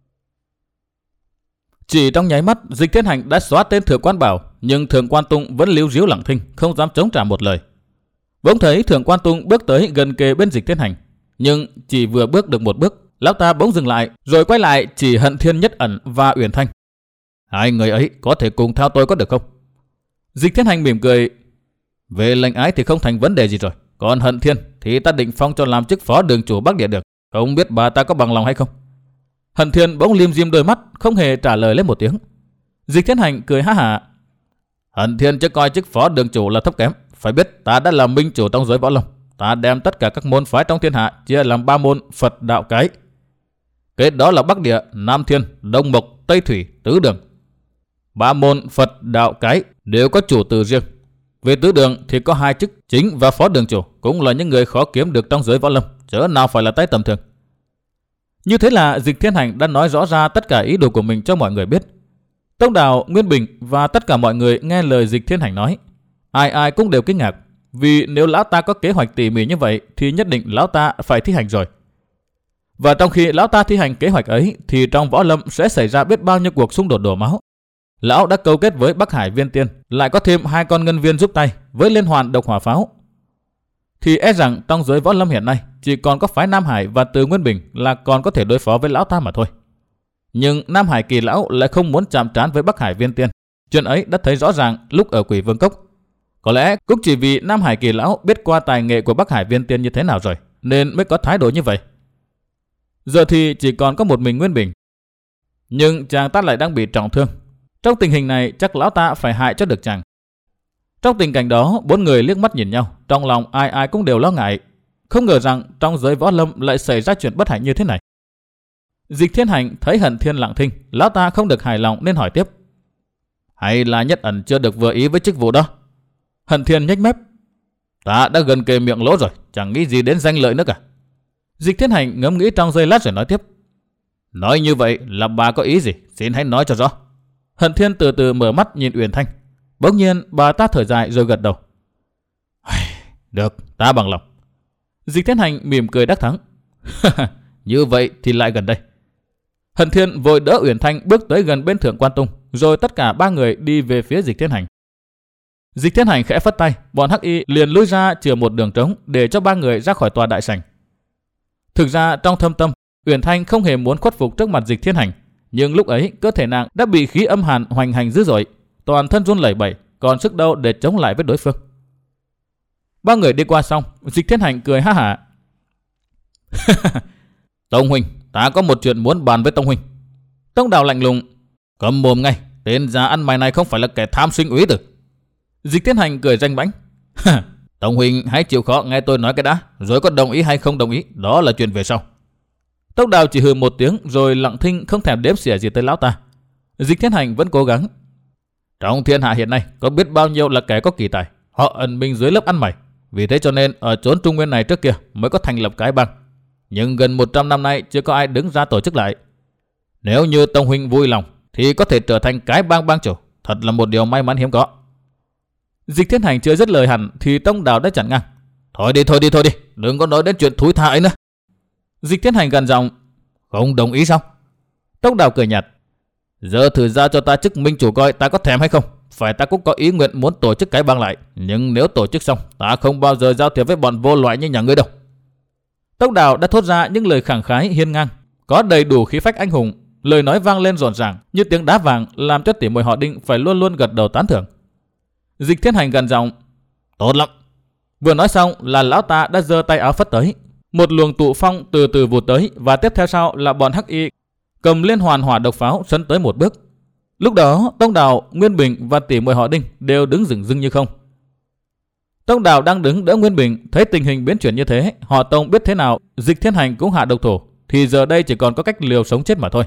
Chỉ trong nháy mắt, Dịch Thiên Hành đã xóa tên Thượng Quan Bảo, nhưng Thượng Quan Tung vẫn líu ríu lặng thinh, không dám chống trả một lời. Bỗng thấy Thượng Quan Tung bước tới gần kề bên Dịch Thiên Hành, nhưng chỉ vừa bước được một bước, lão ta bỗng dừng lại, rồi quay lại chỉ Hận Thiên, Nhất Ẩn và Uyển Thanh. Hai người ấy có thể cùng theo tôi có được không? Dịch Thiên Hành mỉm cười. Về lệnh ái thì không thành vấn đề gì rồi. Còn Hận Thiên thì ta định phong cho làm chức phó đường chủ Bắc Địa Đường. Không biết bà ta có bằng lòng hay không? Hận Thiên bỗng liêm diêm đôi mắt, không hề trả lời lên một tiếng. Dịch Thiên Hành cười ha hả. Hận Thiên chứ coi chức phó đường chủ là thấp kém. Phải biết ta đã làm minh chủ trong giới võ lâm. Ta đem tất cả các môn phái trong thiên hạ chia làm ba môn Phật đạo cái. Cái đó là Bắc Địa, Nam Thiên, Đông Mộc, Tây Thủy, Tứ Đường. Ba môn Phật đạo cái đều có chủ từ riêng. Về tứ đường thì có hai chức chính và phó đường chủ, cũng là những người khó kiếm được trong giới võ lâm, chớ nào phải là tay tầm thường. Như thế là Dịch Thiên Hành đã nói rõ ra tất cả ý đồ của mình cho mọi người biết. Tông Đào, Nguyên Bình và tất cả mọi người nghe lời Dịch Thiên Hành nói, ai ai cũng đều kinh ngạc, vì nếu lão ta có kế hoạch tỉ mỉ như vậy thì nhất định lão ta phải thi hành rồi. Và trong khi lão ta thi hành kế hoạch ấy thì trong võ lâm sẽ xảy ra biết bao nhiêu cuộc xung đột đổ máu. Lão đã câu kết với Bắc Hải Viên Tiên, lại có thêm hai con ngân viên giúp tay với liên hoàn độc hỏa pháo. Thì e rằng trong giới võ lâm hiện nay chỉ còn có phái Nam Hải và Từ Nguyên Bình là còn có thể đối phó với lão ta mà thôi. Nhưng Nam Hải Kỳ lão lại không muốn chạm trán với Bắc Hải Viên Tiên. Chuyện ấy đã thấy rõ ràng lúc ở Quỷ Vương Cốc. Có lẽ cũng chỉ vì Nam Hải Kỳ lão biết qua tài nghệ của Bắc Hải Viên Tiên như thế nào rồi, nên mới có thái độ như vậy. Giờ thì chỉ còn có một mình Nguyên Bình. Nhưng chàng ta lại đang bị trọng thương. Trong tình hình này chắc lão ta phải hại cho được chàng. Trong tình cảnh đó, bốn người liếc mắt nhìn nhau, trong lòng ai ai cũng đều lo ngại. Không ngờ rằng trong giới võ lâm lại xảy ra chuyện bất hạnh như thế này. Dịch Thiên Hành thấy Hận Thiên lặng thinh, lão ta không được hài lòng nên hỏi tiếp. Hay là Nhất Ẩn chưa được vừa ý với chức vụ đó? Hận Thiên nhếch mép. Ta đã gần kề miệng lỗ rồi, chẳng nghĩ gì đến danh lợi nữa cả. Dịch Thiên Hành ngẫm nghĩ trong giây lát rồi nói tiếp. Nói như vậy là bà có ý gì? Xin hãy nói cho rõ. Hận Thiên từ từ mở mắt nhìn Uyển Thanh. Bỗng nhiên bà ta thở dài rồi gật đầu. Được, ta bằng lòng. Dịch Thiên Hành mỉm cười đắc thắng. Như vậy thì lại gần đây. Hận Thiên vội đỡ Uyển Thanh bước tới gần bên Thượng Quan Tung, rồi tất cả ba người đi về phía Dịch Thiên Hành. Dịch Thiên Hành khẽ phất tay, bọn hắc y liền lui ra chừa một đường trống để cho ba người ra khỏi tòa đại sảnh. Thực ra trong thâm tâm, Uyển Thanh không hề muốn khuất phục trước mặt Dịch Thiên Hành, nhưng lúc ấy cơ thể nàng đã bị khí âm hàn hoành hành dữ dội, toàn thân run lẩy bẩy, còn sức đâu để chống lại với đối phương. Ba người đi qua xong, Dịch Thiên Hành cười ha hả. Tông huynh, ta có một chuyện muốn bàn với Tông huynh. Tông Đào lạnh lùng. Cầm mồm ngay, tên già ăn mày này không phải là kẻ tham sinh úy tử. Dịch Thiên Hành cười danh bãnh. Tông huynh hãy chịu khó nghe tôi nói cái đã, rồi có đồng ý hay không đồng ý, đó là chuyện về sau. Tông Đào chỉ hừ một tiếng rồi lặng thinh không thèm đếm xỉa gì tới lão ta. Dịch Thiên Hành vẫn cố gắng. Trong thiên hạ hiện nay có biết bao nhiêu là kẻ có kỳ tài, họ ẩn mình dưới lớp ăn mày. Vì thế cho nên ở chốn Trung Nguyên này trước kia mới có thành lập cái bang. Nhưng gần một trăm năm nay chưa có ai đứng ra tổ chức lại. Nếu như Tông huynh vui lòng thì có thể trở thành cái bang bang chủ, thật là một điều may mắn hiếm có. Dịch Thiên Hành chưa dứt lời hẳn thì Tông Đào đã chặn ngang. Thôi đi thôi đi thôi đi, đừng có nói đến chuyện thúi tha ấy nữa. Dịch Thiên Hành gần giọng. Không đồng ý sao? Tông Đào cười nhạt. Giờ thử ra cho ta chức minh chủ coi ta có thèm hay không. Phải ta cũng có ý nguyện muốn tổ chức cái bang lại, nhưng nếu tổ chức xong ta không bao giờ giao thiệp với bọn vô loại như nhà ngươi đâu. Tông Đào đã thốt ra những lời khẳng khái hiên ngang, có đầy đủ khí phách anh hùng, lời nói vang lên rộn ràng như tiếng đá vàng, làm cho tỉ muội họ Đinh phải luôn luôn gật đầu tán thưởng. Dịch Thiên Hành gần giọng. Tốt lắm. Vừa nói xong là lão ta đã giơ tay áo phất tới, một luồng tụ phong từ từ vụt tới, và tiếp theo sau là bọn hắc y cầm liên hoàn hỏa độc pháo sấn tới một bước. Lúc đó Tông Đào, Nguyên Bình và tỉ muội họ Đinh đều đứng dửng dưng như không. Tông Đào đang đứng đỡ Nguyên Bình, thấy tình hình biến chuyển như thế, họ Tông biết thế nào Dịch Thiên Hành cũng hạ độc thủ, thì giờ đây chỉ còn có cách liều sống chết mà thôi.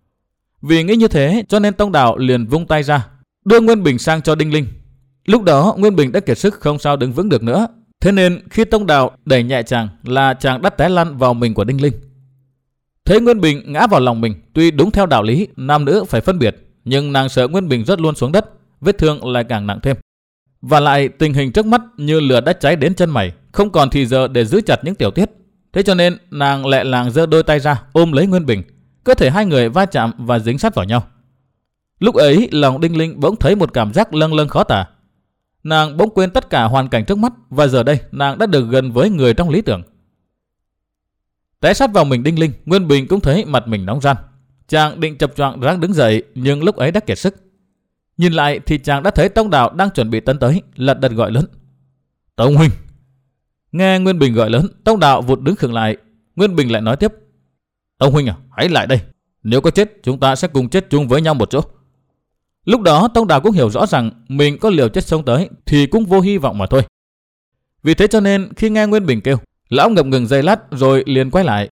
Vì nghĩ như thế cho nên Tông Đào liền vung tay ra, đưa Nguyên Bình sang cho Đinh Linh. Lúc đó Nguyên Bình đã kiệt sức không sao đứng vững được nữa, thế nên khi Tông Đào đẩy nhẹ chàng là chàng đã té lăn vào mình của Đinh Linh. Thấy Nguyên Bình ngã vào lòng mình, tuy đúng theo đạo lý nam nữ phải phân biệt, nhưng nàng sợ Nguyên Bình rớt luôn xuống đất, vết thương lại càng nặng thêm. Và lại tình hình trước mắt như lửa đã cháy đến chân mày, không còn thì giờ để giữ chặt những tiểu tiết. Thế cho nên nàng lẹ làng giơ đôi tay ra ôm lấy Nguyên Bình, cơ thể hai người va chạm và dính sát vào nhau. Lúc ấy lòng Đinh Linh bỗng thấy một cảm giác lâng lâng khó tả. Nàng bỗng quên tất cả hoàn cảnh trước mắt, và giờ đây nàng đã được gần với người trong lý tưởng. Té sát vào mình Đinh Linh, Nguyên Bình cũng thấy mặt mình nóng ran. Chàng định chập choạng ráng đứng dậy, nhưng lúc ấy đã kiệt sức. Nhìn lại thì chàng đã thấy Tông Đào đang chuẩn bị tấn tới, lật đật gọi lớn. Tông huynh. Nghe Nguyên Bình gọi lớn, Tông Đào vụt đứng khựng lại. Nguyên Bình lại nói tiếp. Tông huynh à, hãy lại đây. Nếu có chết, chúng ta sẽ cùng chết chung với nhau một chỗ. Lúc đó Tông Đào cũng hiểu rõ rằng mình có liều chết sống tới thì cũng vô hy vọng mà thôi. Vì thế cho nên khi nghe Nguyên Bình kêu, lão ngập ngừng giây lát rồi liền quay lại.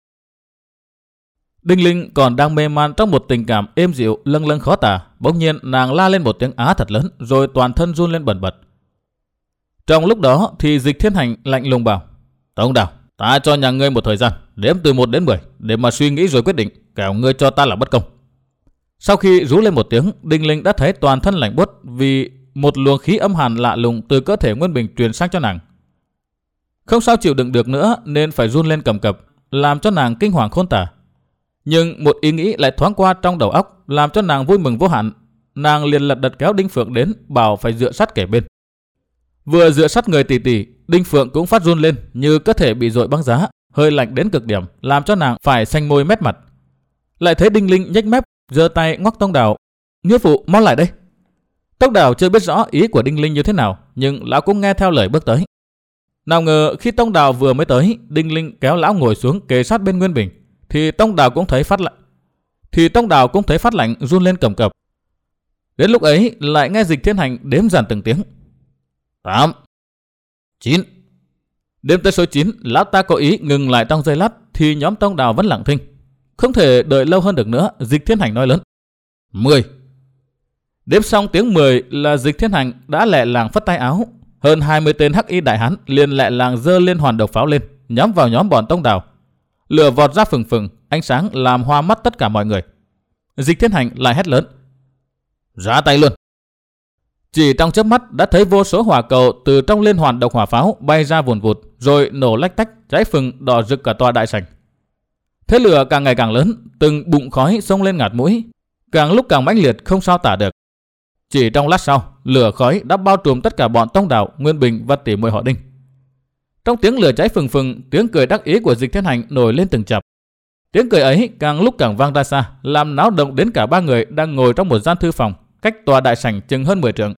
Đinh Linh còn đang mê man trong một tình cảm êm dịu lâng lâng khó tả, bỗng nhiên nàng la lên một tiếng á thật lớn, rồi toàn thân run lên bần bật. Trong lúc đó thì Dịch Thiên Hành lạnh lùng bảo. Tông Đào, ta cho nhà ngươi một thời gian, đếm từ một đến mười để mà suy nghĩ rồi quyết định, kẻo ngươi cho ta là bất công. Sau khi rú lên một tiếng, Đinh Linh đã thấy toàn thân lạnh buốt vì một luồng khí âm hàn lạ lùng từ cơ thể Nguyên Bình truyền sang cho nàng. Không sao chịu đựng được nữa nên phải run lên cầm cập, làm cho nàng kinh hoàng khôn tả. Nhưng một ý nghĩ lại thoáng qua trong đầu óc, làm cho nàng vui mừng vô hạn. Nàng liền lật đật kéo Đinh Phượng đến, bảo phải dựa sát kề bên. Vừa dựa sát người tỷ tỷ, Đinh Phượng cũng phát run lên như cơ thể bị dội băng giá, hơi lạnh đến cực điểm, làm cho nàng phải xanh môi mét mặt. Lại thấy Đinh Linh nhếch mép, giơ tay ngoắc Tông Đào. Nghĩa phụ, mau lại đây. Tông Đào chưa biết rõ ý của Đinh Linh như thế nào, nhưng lão cũng nghe theo lời bước tới. Nào ngờ khi Tông Đào vừa mới tới, Đinh Linh kéo lão ngồi xuống kề sát bên Nguyên Bình, thì Tông Đào cũng thấy phát lạnh. Thì Tông Đào cũng thấy phát lạnh run lên cầm cập. Đến lúc ấy lại nghe Dịch Thiên Hành đếm dàn từng tiếng. Tám, chín. Đếm tới số chín, lão ta có ý ngừng lại trong giây lát thì nhóm Tông Đào vẫn lặng thinh. Không thể đợi lâu hơn được nữa, Dịch Thiên Hành nói lớn. Mười. Đếm xong tiếng mười là Dịch Thiên Hành đã lẹ làng phất tay áo. Hơn hai mươi tên hắc y đại hán liền lẹ làng giơ liên hoàn độc pháo lên, nhắm vào nhóm bọn Tông Đào. Lửa vọt ra phừng phừng, ánh sáng làm hoa mắt tất cả mọi người. Dịch Thiên Hành lại hét lớn. Ra tay luôn. Chỉ trong chớp mắt đã thấy vô số hỏa cầu từ trong liên hoàn độc hỏa pháo bay ra vùn vụt, rồi nổ lách tách, cháy phừng đỏ rực cả tòa đại sảnh. Thế lửa càng ngày càng lớn, từng bụng khói xông lên ngạt mũi, càng lúc càng mãnh liệt không sao tả được. Chỉ trong lát sau, lửa khói đã bao trùm tất cả bọn Tông Đào, Nguyên Bình và tỉ muội họ Đinh. Trong tiếng lửa cháy phừng phừng, tiếng cười đắc ý của Dịch Thiên Hành nổi lên từng chập. Tiếng cười ấy càng lúc càng vang ra xa, làm náo động đến cả ba người đang ngồi trong một gian thư phòng, cách tòa đại sảnh chừng hơn mười trượng.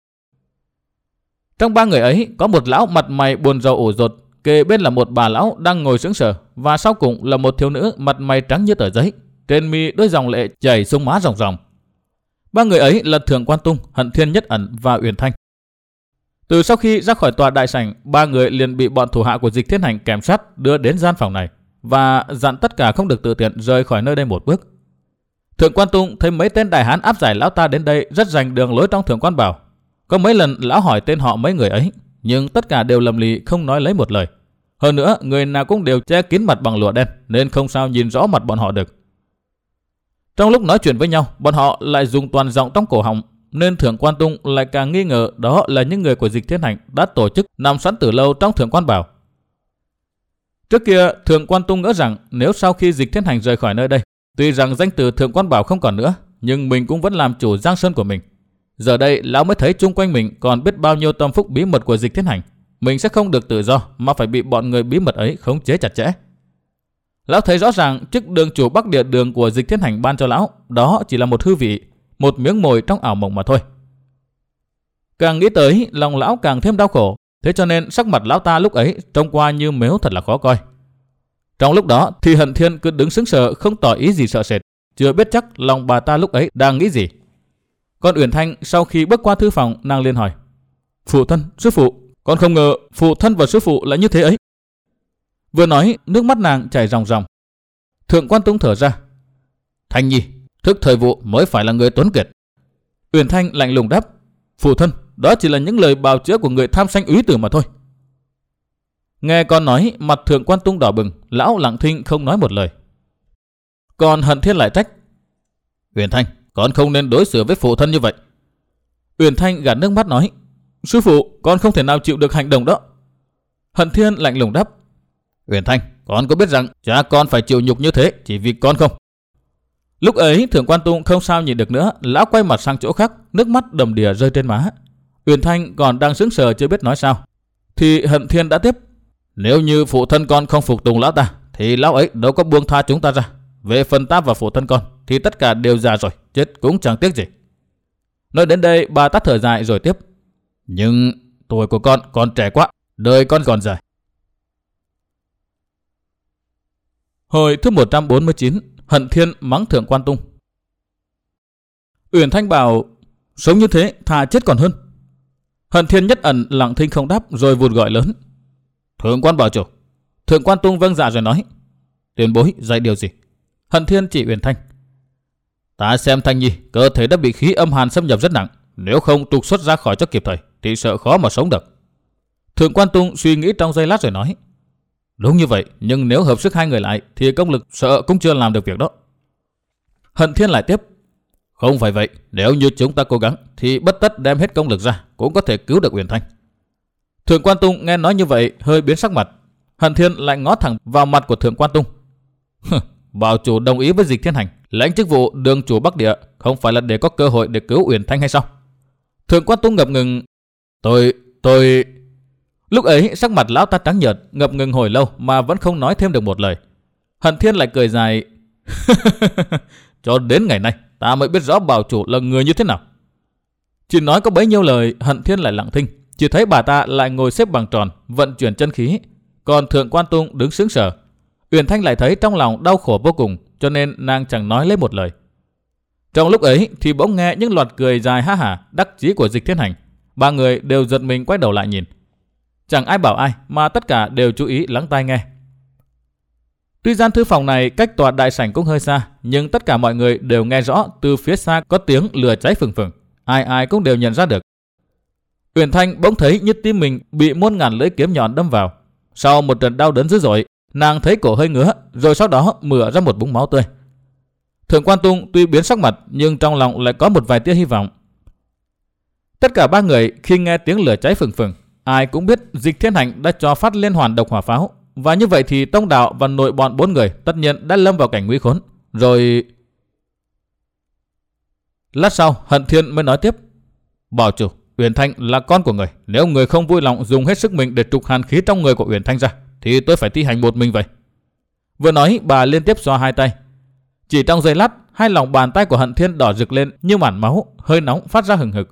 Trong ba người ấy có một lão mặt mày buồn rầu ủ rột, kề bên là một bà lão đang ngồi sững sờ, và sau cùng là một thiếu nữ mặt mày trắng như tờ giấy, trên mi đôi dòng lệ chảy xuống má ròng ròng. Ba người ấy là Thượng Quan Tung, Hận Thiên Nhất Ẩn và Uyển Thanh. Từ sau khi ra khỏi tòa đại sảnh, ba người liền bị bọn thủ hạ của Dịch Thiên Hành kèm sát đưa đến gian phòng này và dặn tất cả không được tự tiện rời khỏi nơi đây một bước. Thượng Quan Tung thấy mấy tên đại hán áp giải lão ta đến đây rất rành đường lối trong Thượng Quan Bảo. Có mấy lần lão hỏi tên họ mấy người ấy, nhưng tất cả đều lầm lì không nói lấy một lời. Hơn nữa, người nào cũng đều che kín mặt bằng lụa đen nên không sao nhìn rõ mặt bọn họ được. Trong lúc nói chuyện với nhau, bọn họ lại dùng toàn giọng trong cổ họng, nên Thượng Quan Tung lại càng nghi ngờ đó là những người của Dịch Thiên Hành đã tổ chức nằm sẵn từ lâu trong Thượng Quan Bảo. Trước kia, Thượng Quan Tung ngỡ rằng nếu sau khi Dịch Thiên Hành rời khỏi nơi đây, tuy rằng danh từ Thượng Quan Bảo không còn nữa, nhưng mình cũng vẫn làm chủ giang sơn của mình. Giờ đây lão mới thấy chung quanh mình còn biết bao nhiêu tâm phúc bí mật của Dịch Thiên Hành, mình sẽ không được tự do mà phải bị bọn người bí mật ấy khống chế chặt chẽ. Lão thấy rõ ràng chức đường chủ Bắc Địa Đường của Dịch Thiên Hành ban cho lão đó chỉ là một hư vị, một miếng mồi trong ảo mộng mà thôi. Càng nghĩ tới, lòng lão càng thêm đau khổ, thế cho nên sắc mặt lão ta lúc ấy trông qua như mếu thật là khó coi. Trong lúc đó thì Hận Thiên cứ đứng sững sờ không tỏ ý gì sợ sệt, chưa biết chắc lòng bà ta lúc ấy đang nghĩ gì. Còn Uyển Thanh sau khi bước qua thư phòng, nàng liền hỏi: Phụ thân, sư phụ, con không ngờ phụ thân và sư phụ lại như thế ấy. Vừa nói, nước mắt nàng chảy ròng ròng. Thượng Quan Tung thở ra: Thanh nhi, thức thời vụ mới phải là người tuấn kiệt. Uyển Thanh lạnh lùng đáp: Phụ thân, đó chỉ là những lời bào chữa của người tham sanh úy tử mà thôi. Nghe con nói, mặt Thượng Quan Tung đỏ bừng, lão lặng thinh không nói một lời. Còn Hận Thiên lại trách: Uyển Thanh, con không nên đối xử với phụ thân như vậy. Uyển Thanh gạt nước mắt nói: Sư phụ, con không thể nào chịu được hành động đó. Hận Thiên lạnh lùng đáp: Uyển Thanh, con có biết rằng cha con phải chịu nhục như thế chỉ vì con không? Lúc ấy Thượng Quan Tung không sao nhìn được nữa, lão quay mặt sang chỗ khác, nước mắt đầm đìa rơi trên má. Uyển Thanh còn đang sững sờ chưa biết nói sao, thì Hận Thiên đã tiếp: Nếu như phụ thân con không phục tùng lão ta, thì lão ấy đâu có buông tha chúng ta ra. Về phần ta và phụ thân con thì tất cả đều già rồi, chết cũng chẳng tiếc gì. Nói đến đây bà ta thở dài rồi tiếp: Nhưng tuổi của con còn trẻ quá, đời con còn dài. Hồi thứ một trăm bốn mươi chín, Hận Thiên mắng Thượng Quan Tung. Uyển Thanh bảo: Sống như thế thà chết còn hơn. Hận Thiên Nhất Ẩn lặng thinh không đáp, rồi vụt gọi lớn: Thượng Quan Bảo chủ. Thượng Quan Tung vâng dạ rồi nói: Tiền bối dạy điều gì? Hận Thiên chỉ Uyển Thanh: Ta xem Thanh nhi cơ thể đã bị khí âm hàn xâm nhập rất nặng, nếu không trục xuất ra khỏi cho kịp thời thì sợ khó mà sống được. Thượng Quan Tung suy nghĩ trong giây lát rồi nói: Đúng như vậy, nhưng nếu hợp sức hai người lại thì công lực sợ cũng chưa làm được việc đó. Hận Thiên lại tiếp: Không phải vậy, nếu như chúng ta cố gắng thì bất tất đem hết công lực ra cũng có thể cứu được Uyển Thanh. Thượng Quan Tung nghe nói như vậy hơi biến sắc mặt. Hận Thiên lại ngó thẳng vào mặt của Thượng Quan Tung: Bảo chủ đồng ý với Dịch Thiên Hành lãnh chức vụ đường chủ Bắc Địa không phải là để có cơ hội để cứu Uyển Thanh hay sao? Thượng Quan Tung ngập ngừng: Tôi, tôi... Lúc ấy sắc mặt lão ta trắng nhợt, ngập ngừng hồi lâu mà vẫn không nói thêm được một lời. Hận Thiên lại cười dài: Cho đến ngày nay ta mới biết rõ bảo chủ là người như thế nào. Chỉ nói có bấy nhiêu lời, Hận Thiên lại lặng thinh, chỉ thấy bà ta lại ngồi xếp bằng tròn, vận chuyển chân khí, còn Thượng Quan Tung đứng sững sờ. Uyển Thanh lại thấy trong lòng đau khổ vô cùng, cho nên nàng chẳng nói lấy một lời. Trong lúc ấy thì bỗng nghe những loạt cười dài ha hả đắc chí của Dịch Thiên Hành. Ba người đều giật mình quay đầu lại nhìn. Chẳng ai bảo ai mà tất cả đều chú ý lắng tai nghe. Tuy gian thư phòng này cách tòa đại sảnh cũng hơi xa, nhưng tất cả mọi người đều nghe rõ từ phía xa có tiếng lửa cháy phừng phừng. Ai ai cũng đều nhận ra được. Uyển Thanh bỗng thấy như tim mình bị muôn ngàn lưỡi kiếm nhọn đâm vào. Sau một trận đau đớn dữ dội, nàng thấy cổ hơi ngứa, rồi sau đó mửa ra một búng máu tươi. Thượng Quan Tung tuy biến sắc mặt nhưng trong lòng lại có một vài tia hy vọng. Tất cả ba người khi nghe tiếng lửa cháy phừng phừng, ai cũng biết Dịch Thiên Hành đã cho phát liên hoàn độc hỏa pháo, và như vậy thì Tông Đạo và nội bọn bốn người tất nhiên đã lâm vào cảnh nguy khốn. Rồi lát sau Hận Thiên mới nói tiếp: "Bảo chủ, Uyển Thanh là con của người, nếu người không vui lòng dùng hết sức mình để trục hàn khí trong người của Uyển Thanh ra, thì tôi phải thi hành một mình vậy." Vừa nói bà liên tiếp xoa hai tay. Chỉ trong giây lát, hai lòng bàn tay của Hận Thiên đỏ rực lên như màn máu, hơi nóng phát ra hừng hực.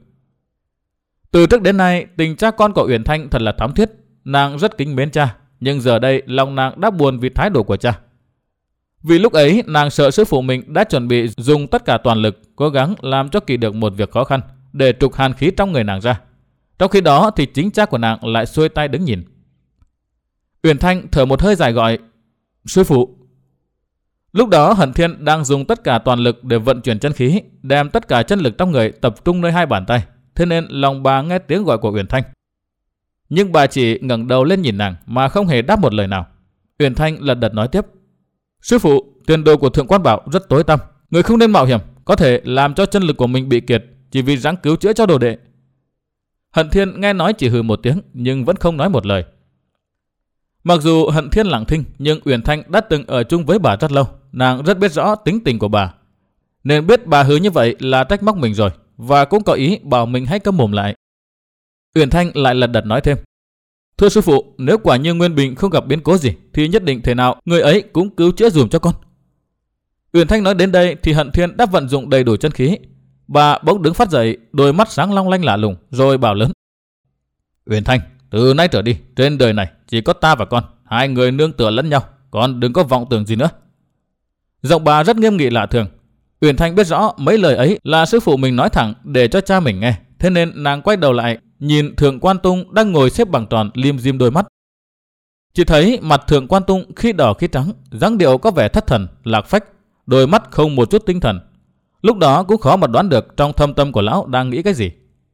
Từ trước đến nay, tình cha con của Uyển Thanh thật là thắm thiết, nàng rất kính mến cha, nhưng giờ đây lòng nàng đã buồn vì thái độ của cha. Vì lúc ấy nàng sợ sư phụ mình đã chuẩn bị dùng tất cả toàn lực cố gắng làm cho kỳ được một việc khó khăn để trục hàn khí trong người nàng ra. Trong khi đó thì chính cha của nàng lại xuôi tay đứng nhìn. Uyển Thanh thở một hơi dài gọi: "Sư phụ." Lúc đó Hận Thiên đang dùng tất cả toàn lực để vận chuyển chân khí, đem tất cả chân lực trong người tập trung nơi hai bàn tay, thế nên lòng bà nghe tiếng gọi của Uyển Thanh. Nhưng bà chỉ ngẩng đầu lên nhìn nàng mà không hề đáp một lời nào. Uyển Thanh lật đật nói tiếp: "Sư phụ, tiền đồ của Thượng Quan Bảo rất tối tăm, người không nên mạo hiểm, có thể làm cho chân lực của mình bị kiệt chỉ vì ráng cứu chữa cho đồ đệ." Hận Thiên nghe nói chỉ hừ một tiếng nhưng vẫn không nói một lời. Mặc dù Hận Thiên lặng thinh, nhưng Uyển Thanh đã từng ở chung với bà rất lâu, nàng rất biết rõ tính tình của bà, nên biết bà hứ như vậy là trách móc mình rồi, và cũng có ý bảo mình hãy câm mồm lại. Uyển Thanh lại lật đật nói thêm: "Thưa sư phụ, nếu quả như Nguyên Bình không gặp biến cố gì, thì nhất định thể nào người ấy cũng cứu chữa dùm cho con." Uyển Thanh nói đến đây thì Hận Thiên đã vận dụng đầy đủ chân khí. Bà bỗng đứng phát dậy, đôi mắt sáng long lanh lạ lùng, rồi bảo lớn: "Uyển Thanh, từ nay trở đi, trên đời này chỉ có ta và con, hai người nương tựa lẫn nhau, con đừng có vọng tưởng gì nữa." Giọng bà rất nghiêm nghị lạ thường. Uyển Thanh biết rõ mấy lời ấy là sư phụ mình nói thẳng để cho cha mình nghe, thế nên nàng quay đầu lại nhìn Thượng Quan Tung đang ngồi xếp bằng tròn liêm diêm đôi mắt. Chỉ thấy mặt Thượng Quan Tung khi đỏ khi trắng, dáng điệu có vẻ thất thần, lạc phách, đôi mắt không một chút tinh thần. Lúc đó cũng khó mà đoán được trong thâm tâm của lão đang nghĩ cái gì.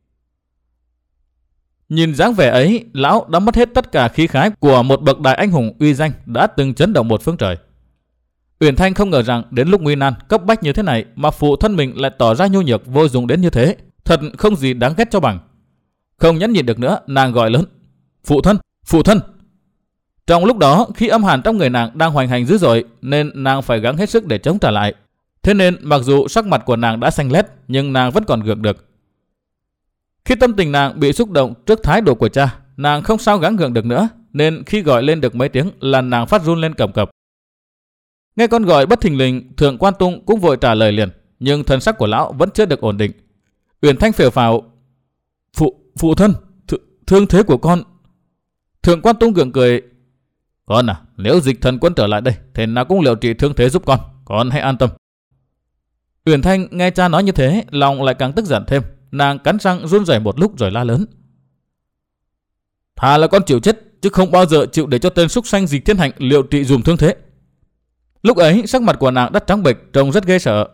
Nhìn dáng vẻ ấy, lão đã mất hết tất cả khí khái của một bậc đại anh hùng uy danh đã từng chấn động một phương trời. Uyển Thanh không ngờ rằng đến lúc nguy nan cấp bách như thế này mà phụ thân mình lại tỏ ra nhu nhược vô dụng đến như thế, thật không gì đáng ghét cho bằng. Không nhẫn nhịn được nữa, nàng gọi lớn: "Phụ thân, phụ thân!" Trong lúc đó, khi âm hàn trong người nàng đang hoành hành dữ dội, nên nàng phải gắng hết sức để chống trả lại. Thế nên mặc dù sắc mặt của nàng đã xanh lét, nhưng nàng vẫn còn gượng được. Khi tâm tình nàng bị xúc động trước thái độ của cha, nàng không sao gắng gượng được nữa, nên khi gọi lên được mấy tiếng là nàng phát run lên cầm cập. Nghe con gọi bất thình lình, Thượng Quan Tung cũng vội trả lời liền, nhưng thần sắc của lão vẫn chưa được ổn định. Uyển Thanh phều phào: Phụ, phụ thân, th- thương thế của con." Thượng Quan Tung gượng cười: "Con à, nếu Dịch Thần Quân trở lại đây, thế nào cũng liệu trị thương thế giúp con, con hãy an tâm." Uyển Thanh nghe cha nói như thế, lòng lại càng tức giận thêm, nàng cắn răng run rẩy một lúc rồi la lớn: "Thà là con chịu chết, chứ không bao giờ chịu để cho tên súc sanh Dịch Thiên Hành liệu trị dùm thương thế." Lúc ấy sắc mặt của nàng đã trắng bệch, trông rất ghê sợ.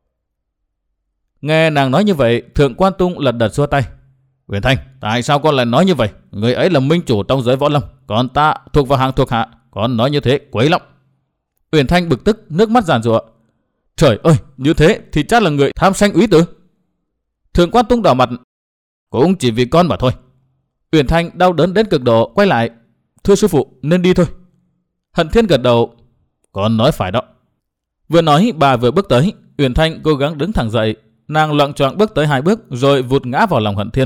Nghe nàng nói như vậy, Thượng Quan Tung lật đật xua tay: "Uyển Thanh, tại sao con lại nói như vậy? Người ấy là minh chủ trong giới võ lâm, còn ta thuộc vào hàng thuộc hạ, con nói như thế quấy lắm." Uyển Thanh bực tức, nước mắt giàn giụa: "Trời ơi, như thế thì chắc là người tham sanh úy tử." Thượng Quan Tung đỏ mặt: "Cũng chỉ vì con mà thôi." Uyển Thanh đau đớn đến cực độ, quay lại: "Thưa sư phụ, nên đi thôi." Hận Thiên gật đầu: "Con nói phải đó." Vừa nói bà vừa bước tới. Uyển Thanh cố gắng đứng thẳng dậy, nàng loạng choạng bước tới hai bước rồi vụt ngã vào lòng Hận Thiên.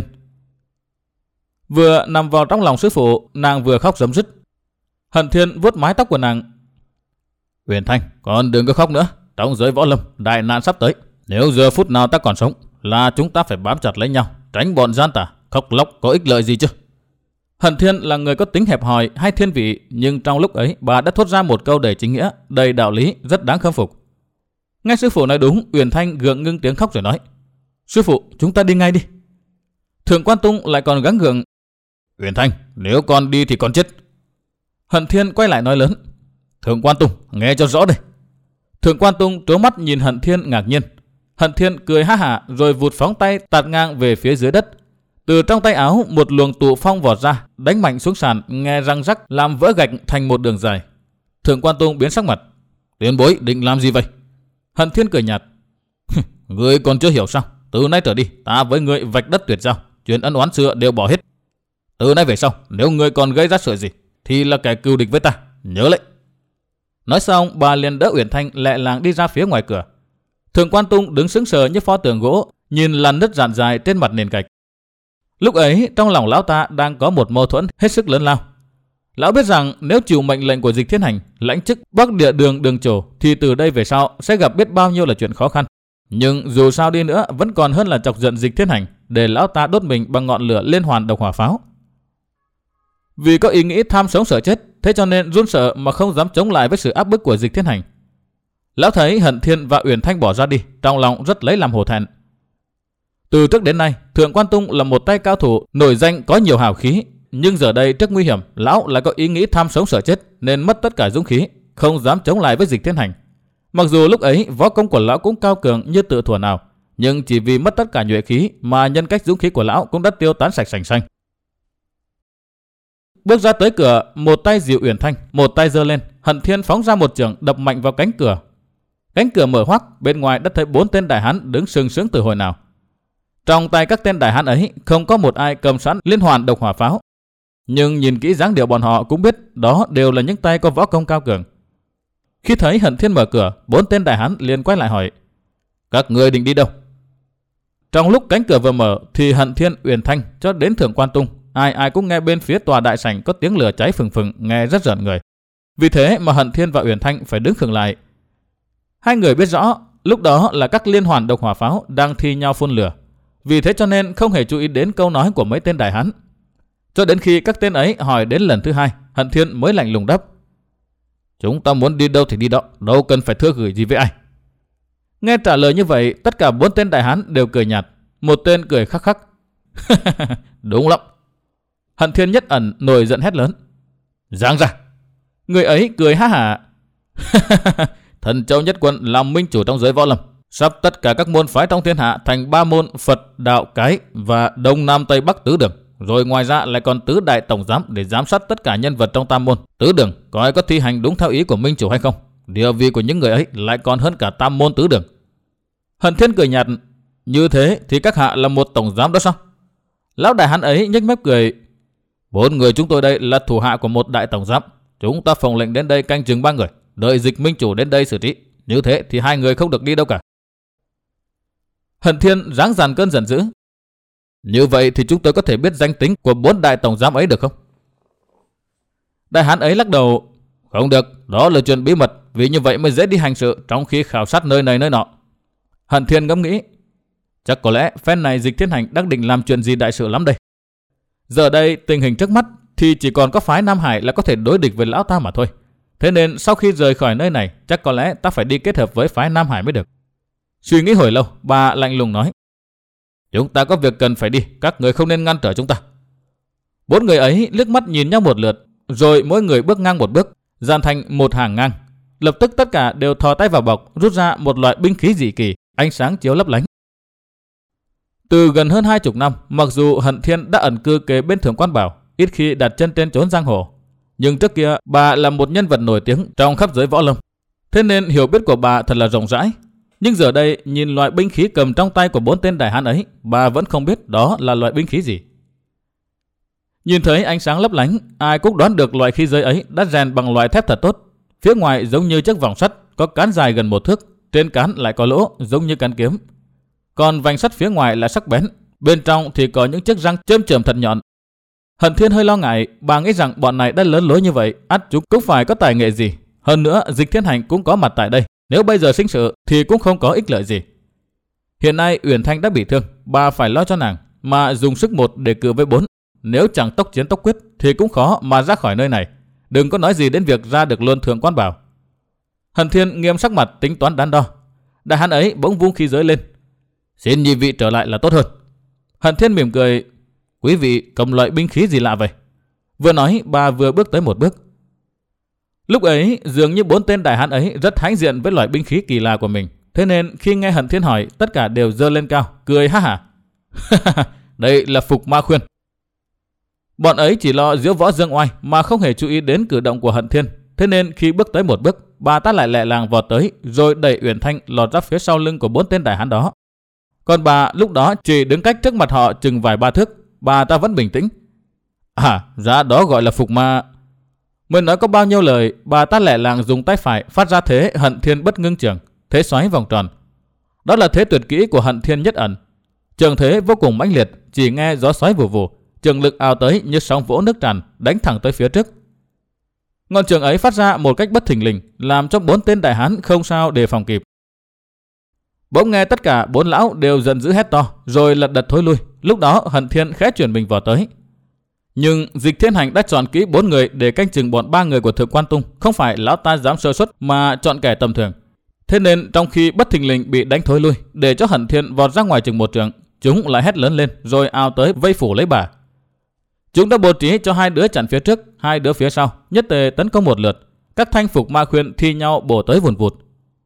Vừa nằm vào trong lòng sư phụ, nàng vừa khóc rấm rứt. Hận Thiên vuốt mái tóc của nàng: "Uyển Thanh, con đừng có khóc nữa. Trong giới võ lâm, đại nạn sắp tới. Nếu giờ phút nào ta còn sống, là chúng ta phải bám chặt lấy nhau, tránh bọn gian tà, khóc lóc có ích lợi gì chứ?" Hận Thiên là người có tính hẹp hòi hay thiên vị, nhưng trong lúc ấy bà đã thốt ra một câu đầy chính nghĩa, đầy đạo lý, rất đáng khâm phục. Nghe sư phụ nói đúng, Uyển Thanh gượng ngưng tiếng khóc rồi nói: Sư phụ, chúng ta đi ngay đi. Thượng Quan Tung lại còn gắng gượng: Uyển Thanh, nếu con đi thì con chết. Hận Thiên quay lại nói lớn: Thượng Quan Tung, nghe cho rõ đây. Thượng Quan Tung trố mắt nhìn Hận Thiên ngạc nhiên. Hận Thiên cười ha hả rồi vụt phóng tay tạt ngang về phía dưới đất. Từ trong tay áo một luồng tụ phong vọt ra, đánh mạnh xuống sàn, nghe răng rắc làm vỡ gạch thành một đường dài. Thượng Quan Tung biến sắc mặt: Tiền bối định làm gì vậy? Hận Thiên cười nhạt: Ngươi còn chưa hiểu sao? Từ nay trở đi, ta với ngươi vạch đất tuyệt giao, chuyện ân oán xưa đều bỏ hết. Từ nay về sau, nếu ngươi còn gây ra sự gì, thì là kẻ cừu địch với ta, nhớ lệnh. Nói xong, bà liền đỡ Uyển Thanh lẹ làng đi ra phía ngoài cửa. Thượng Quan Tung đứng sững sờ như pho tượng gỗ, nhìn làn nứt dạn dài trên mặt nền gạch. Lúc ấy, trong lòng lão ta đang có một mâu thuẫn hết sức lớn lao. Lão biết rằng nếu chịu mệnh lệnh của Dịch Thiên Hành, lãnh chức Bắc Địa Đường đường chủ, thì từ đây về sau sẽ gặp biết bao nhiêu là chuyện khó khăn. Nhưng dù sao đi nữa, vẫn còn hơn là chọc giận Dịch Thiên Hành, để lão ta đốt mình bằng ngọn lửa liên hoàn độc hỏa pháo. Vì có ý nghĩ tham sống sợ chết, thế cho nên run sợ mà không dám chống lại với sự áp bức của Dịch Thiên Hành. Lão thấy Hận Thiên và Uyển Thanh bỏ ra đi, trong lòng rất lấy làm hổ thẹn. Từ trước đến nay, Thượng Quan Tung là một tay cao thủ nổi danh có nhiều hào khí, nhưng giờ đây trước nguy hiểm, lão lại có ý nghĩ tham sống sợ chết nên mất tất cả dũng khí, không dám chống lại với Dịch Thiên Hành. Mặc dù lúc ấy võ công của lão cũng cao cường như tự thuở nào, nhưng chỉ vì mất tất cả nhuệ khí mà nhân cách dũng khí của lão cũng đã tiêu tán sạch sành xanh. Bước ra tới cửa, một tay dìu Uyển Thanh, một tay giơ lên, Hận Thiên phóng ra một chưởng đập mạnh vào cánh cửa. Cánh cửa mở hoắc, bên ngoài đã thấy bốn tên đại hán đứng sừng sững từ hồi nào. Trong tay các tên đại hán ấy không có một ai cầm sẵn liên hoàn độc hỏa pháo, nhưng nhìn kỹ dáng điệu bọn họ cũng biết đó đều là những tay có võ công cao cường. Khi thấy Hận Thiên mở cửa, bốn tên đại hán liền quay lại hỏi: Các ngươi định đi đâu? Trong lúc cánh cửa vừa mở thì Hận Thiên, Uyển Thanh cho đến Thượng Quan Tung, ai ai cũng nghe bên phía tòa đại sảnh có tiếng lửa cháy phừng phừng, nghe rất rợn người. Vì thế mà Hận Thiên và Uyển Thanh phải đứng khựng lại. Hai người biết rõ lúc đó là các liên hoàn độc hỏa pháo đang thi nhau phun lửa, vì thế cho nên không hề chú ý đến câu nói của mấy tên đại hán. Cho đến khi các tên ấy hỏi đến lần thứ hai, Hận Thiên mới lạnh lùng đáp: Chúng ta muốn đi đâu thì đi đó, đâu cần phải thưa gửi gì với ai. Nghe trả lời như vậy, tất cả bốn tên đại hán đều cười nhạt. Một tên cười khắc khắc: Đúng lắm. Hận Thiên nhất ẩn nổi giận hét lớn: Giang ra! Người ấy cười ha hả: Thần Châu Nhất Quân làm minh chủ trong giới võ lâm, sắp tất cả các môn phái trong thiên hạ thành ba môn Phật, Đạo, Cái và Đông Nam Tây Bắc tứ đường. Rồi ngoài ra lại còn tứ đại tổng giám để giám sát tất cả nhân vật trong tam môn tứ đường, coi có thi hành đúng theo ý của minh chủ hay không. Địa vị của những người ấy lại còn hơn cả tam môn tứ đường. Hận Thiên cười nhạt: Như thế thì các hạ là một tổng giám đó sao? Lão đại hán ấy nhếch mép cười: Bốn người chúng tôi đây là thủ hạ của một đại tổng giám. Chúng ta phụng lệnh đến đây canh chừng ba người, đợi Dịch minh chủ đến đây xử trí. Như thế thì hai người không được đi đâu cả. Hận Thiên ráng dàn cơn giận dữ: Như vậy thì chúng tôi có thể biết danh tính của bốn đại tổng giám ấy được không? Đại hán ấy lắc đầu: Không được, đó là chuyện bí mật, vì như vậy mới dễ đi hành sự trong khi khảo sát nơi này nơi nọ. Hận Thiên ngẫm nghĩ: Chắc có lẽ phen này Dịch Thiên Hành đang định làm chuyện gì đại sự lắm đây. Giờ đây tình hình trước mắt thì chỉ còn có phái Nam Hải là có thể đối địch với lão ta mà thôi. Thế nên sau khi rời khỏi nơi này, chắc có lẽ ta phải đi kết hợp với phái Nam Hải mới được. Suy nghĩ hồi lâu, bà lạnh lùng nói: Chúng ta có việc cần phải đi, các người không nên ngăn trở chúng ta. Bốn người ấy liếc mắt nhìn nhau một lượt, rồi mỗi người bước ngang một bước, dàn thành một hàng ngang. Lập tức tất cả đều thò tay vào bọc, rút ra một loại binh khí dị kỳ, ánh sáng chiếu lấp lánh. Từ gần hơn hai chục năm, mặc dù Hận Thiên đã ẩn cư kế bên Thượng Quan Bảo, ít khi đặt chân trên chốn giang hồ, nhưng trước kia bà là một nhân vật nổi tiếng trong khắp giới võ lâm, thế nên hiểu biết của bà thật là rộng rãi. Nhưng giờ đây nhìn loại binh khí cầm trong tay của bốn tên đại hán ấy, bà vẫn không biết đó là loại binh khí gì. Nhìn thấy ánh sáng lấp lánh, ai cũng đoán được loại khí giới ấy đã rèn bằng loại thép thật tốt. Phía ngoài giống như chiếc vòng sắt, có cán dài gần một thước, trên cán lại có lỗ giống như cán kiếm. Còn vành sắt phía ngoài là sắc bén, bên trong thì có những chiếc răng chơm chởm thật nhọn. Hận Thiên hơi lo ngại, bà nghĩ rằng bọn này đã lớn lối như vậy, ắt chúng cũng phải có tài nghệ gì. Hơn nữa Dịch Thiên Hành cũng có mặt tại đây, nếu bây giờ sinh sự thì cũng không có ích lợi gì. Hiện nay Uyển Thanh đã bị thương, bà phải lo cho nàng, mà dùng sức một để cự với bốn, nếu chẳng tốc chiến tốc quyết thì cũng khó mà ra khỏi nơi này. Đừng có nói gì đến việc ra được luôn Thượng Quan Bảo. Hận Thiên nghiêm sắc mặt tính toán đắn đo. Đại hán ấy bỗng vung khí giới lên. Xin nhị vị trở lại là tốt hơn. Hận Thiên mỉm cười. Quý vị cầm loại binh khí gì lạ vậy? Vừa nói bà vừa bước tới một bước. Lúc ấy dường như bốn tên đại hán ấy rất hãnh diện với loại binh khí kỳ lạ của mình. Thế nên khi nghe Hận Thiên hỏi, tất cả đều giơ lên cao, cười ha hả. Đây là Phục Ma Khuyên. Bọn ấy chỉ lo diễu võ dương oai mà không hề chú ý đến cử động của Hận Thiên. Thế nên khi bước tới một bước, bà ta lại lẹ làng vọt tới, rồi đẩy Uyển Thanh lọt ra phía sau lưng của bốn tên đại hán đó. Còn bà lúc đó chỉ đứng cách trước mặt họ chừng vài ba thước, bà ta vẫn bình tĩnh. À, ra đó gọi là Phục Ma. Mới nói có bao nhiêu lời, bà ta lẹ làng dùng tay phải phát ra thế Hận Thiên bất ngưng trường, thế xoáy vòng tròn. Đó là thế tuyệt kỹ của Hận Thiên nhất ẩn. Trường thế vô cùng mãnh liệt, chỉ nghe gió xoáy vù vù, trường lực ào tới như sóng vỗ nước tràn, đánh thẳng tới phía trước. Ngọn trường ấy phát ra một cách bất thình lình, làm cho bốn tên đại hán không sao đề phòng kịp. Bỗng nghe tất cả bốn lão đều giận dữ hét to, rồi lật đật thối lui. Lúc đó Hận Thiên khẽ chuyển mình vào tới. Nhưng Dịch Thiên Hành đã chọn kỹ bốn người để canh chừng bọn ba người của Thượng Quan Tung, không phải lão ta dám sơ suất mà chọn kẻ tầm thường. Thế nên trong khi bất thình lình bị đánh thối lui, để cho Hận Thiên vọt ra ngoài chừng một trượng, chúng lại hét lớn lên rồi ào tới vây phủ lấy bà. Chúng đã bố trí cho hai đứa chặn phía trước, hai đứa phía sau, nhất tề tấn công một lượt. Các thanh Phục Ma Khuyên thi nhau bổ tới vùn vụt.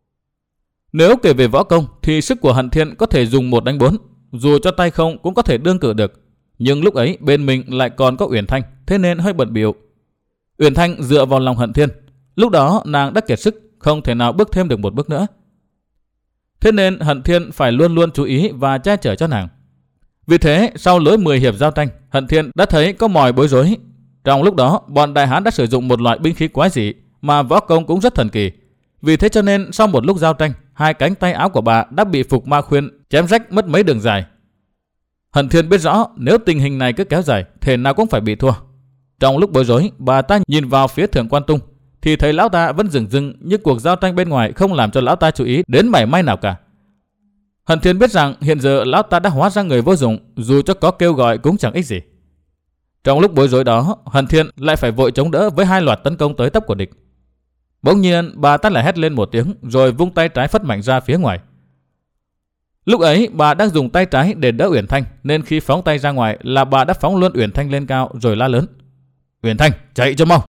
Nếu kể về võ công thì sức của Hận Thiên có thể dùng một đánh bốn, dù cho tay không cũng có thể đương cự được. Nhưng lúc ấy bên mình lại còn có Uyển Thanh, thế nên hơi bận bịu. Uyển Thanh dựa vào lòng Hận Thiên, lúc đó nàng đã kiệt sức, không thể nào bước thêm được một bước nữa. Thế nên Hận Thiên phải luôn luôn chú ý và che chở cho nàng. Vì thế sau lối mười hiệp giao tranh, Hận Thiên đã thấy có mỏi bối rối. Trong lúc đó bọn đại hán đã sử dụng một loại binh khí quái dị mà võ công cũng rất thần kỳ. Vì thế cho nên sau một lúc giao tranh, hai cánh tay áo của bà đã bị Phục Ma Khuyên chém rách mất mấy đường dài. Hận Thiên biết rõ nếu tình hình này cứ kéo dài, thể nào cũng phải bị thua. Trong lúc bối rối, bà ta nhìn vào phía Thượng Quan Tung thì thấy lão ta vẫn dừng dưng, như cuộc giao tranh bên ngoài không làm cho lão ta chú ý đến mảy may nào cả. Hận Thiên biết rằng hiện giờ lão ta đã hóa ra người vô dụng, dù cho có kêu gọi cũng chẳng ích gì. Trong lúc bối rối đó, Hận Thiên lại phải vội chống đỡ với hai loạt tấn công tới tấp của địch. Bỗng nhiên bà ta lại hét lên một tiếng, rồi vung tay trái phất mạnh ra phía ngoài. Lúc ấy bà đang dùng tay trái để đỡ Uyển Thanh, nên khi phóng tay ra ngoài là bà đã phóng luôn Uyển Thanh lên cao rồi la lớn: Uyển Thanh, chạy cho mau!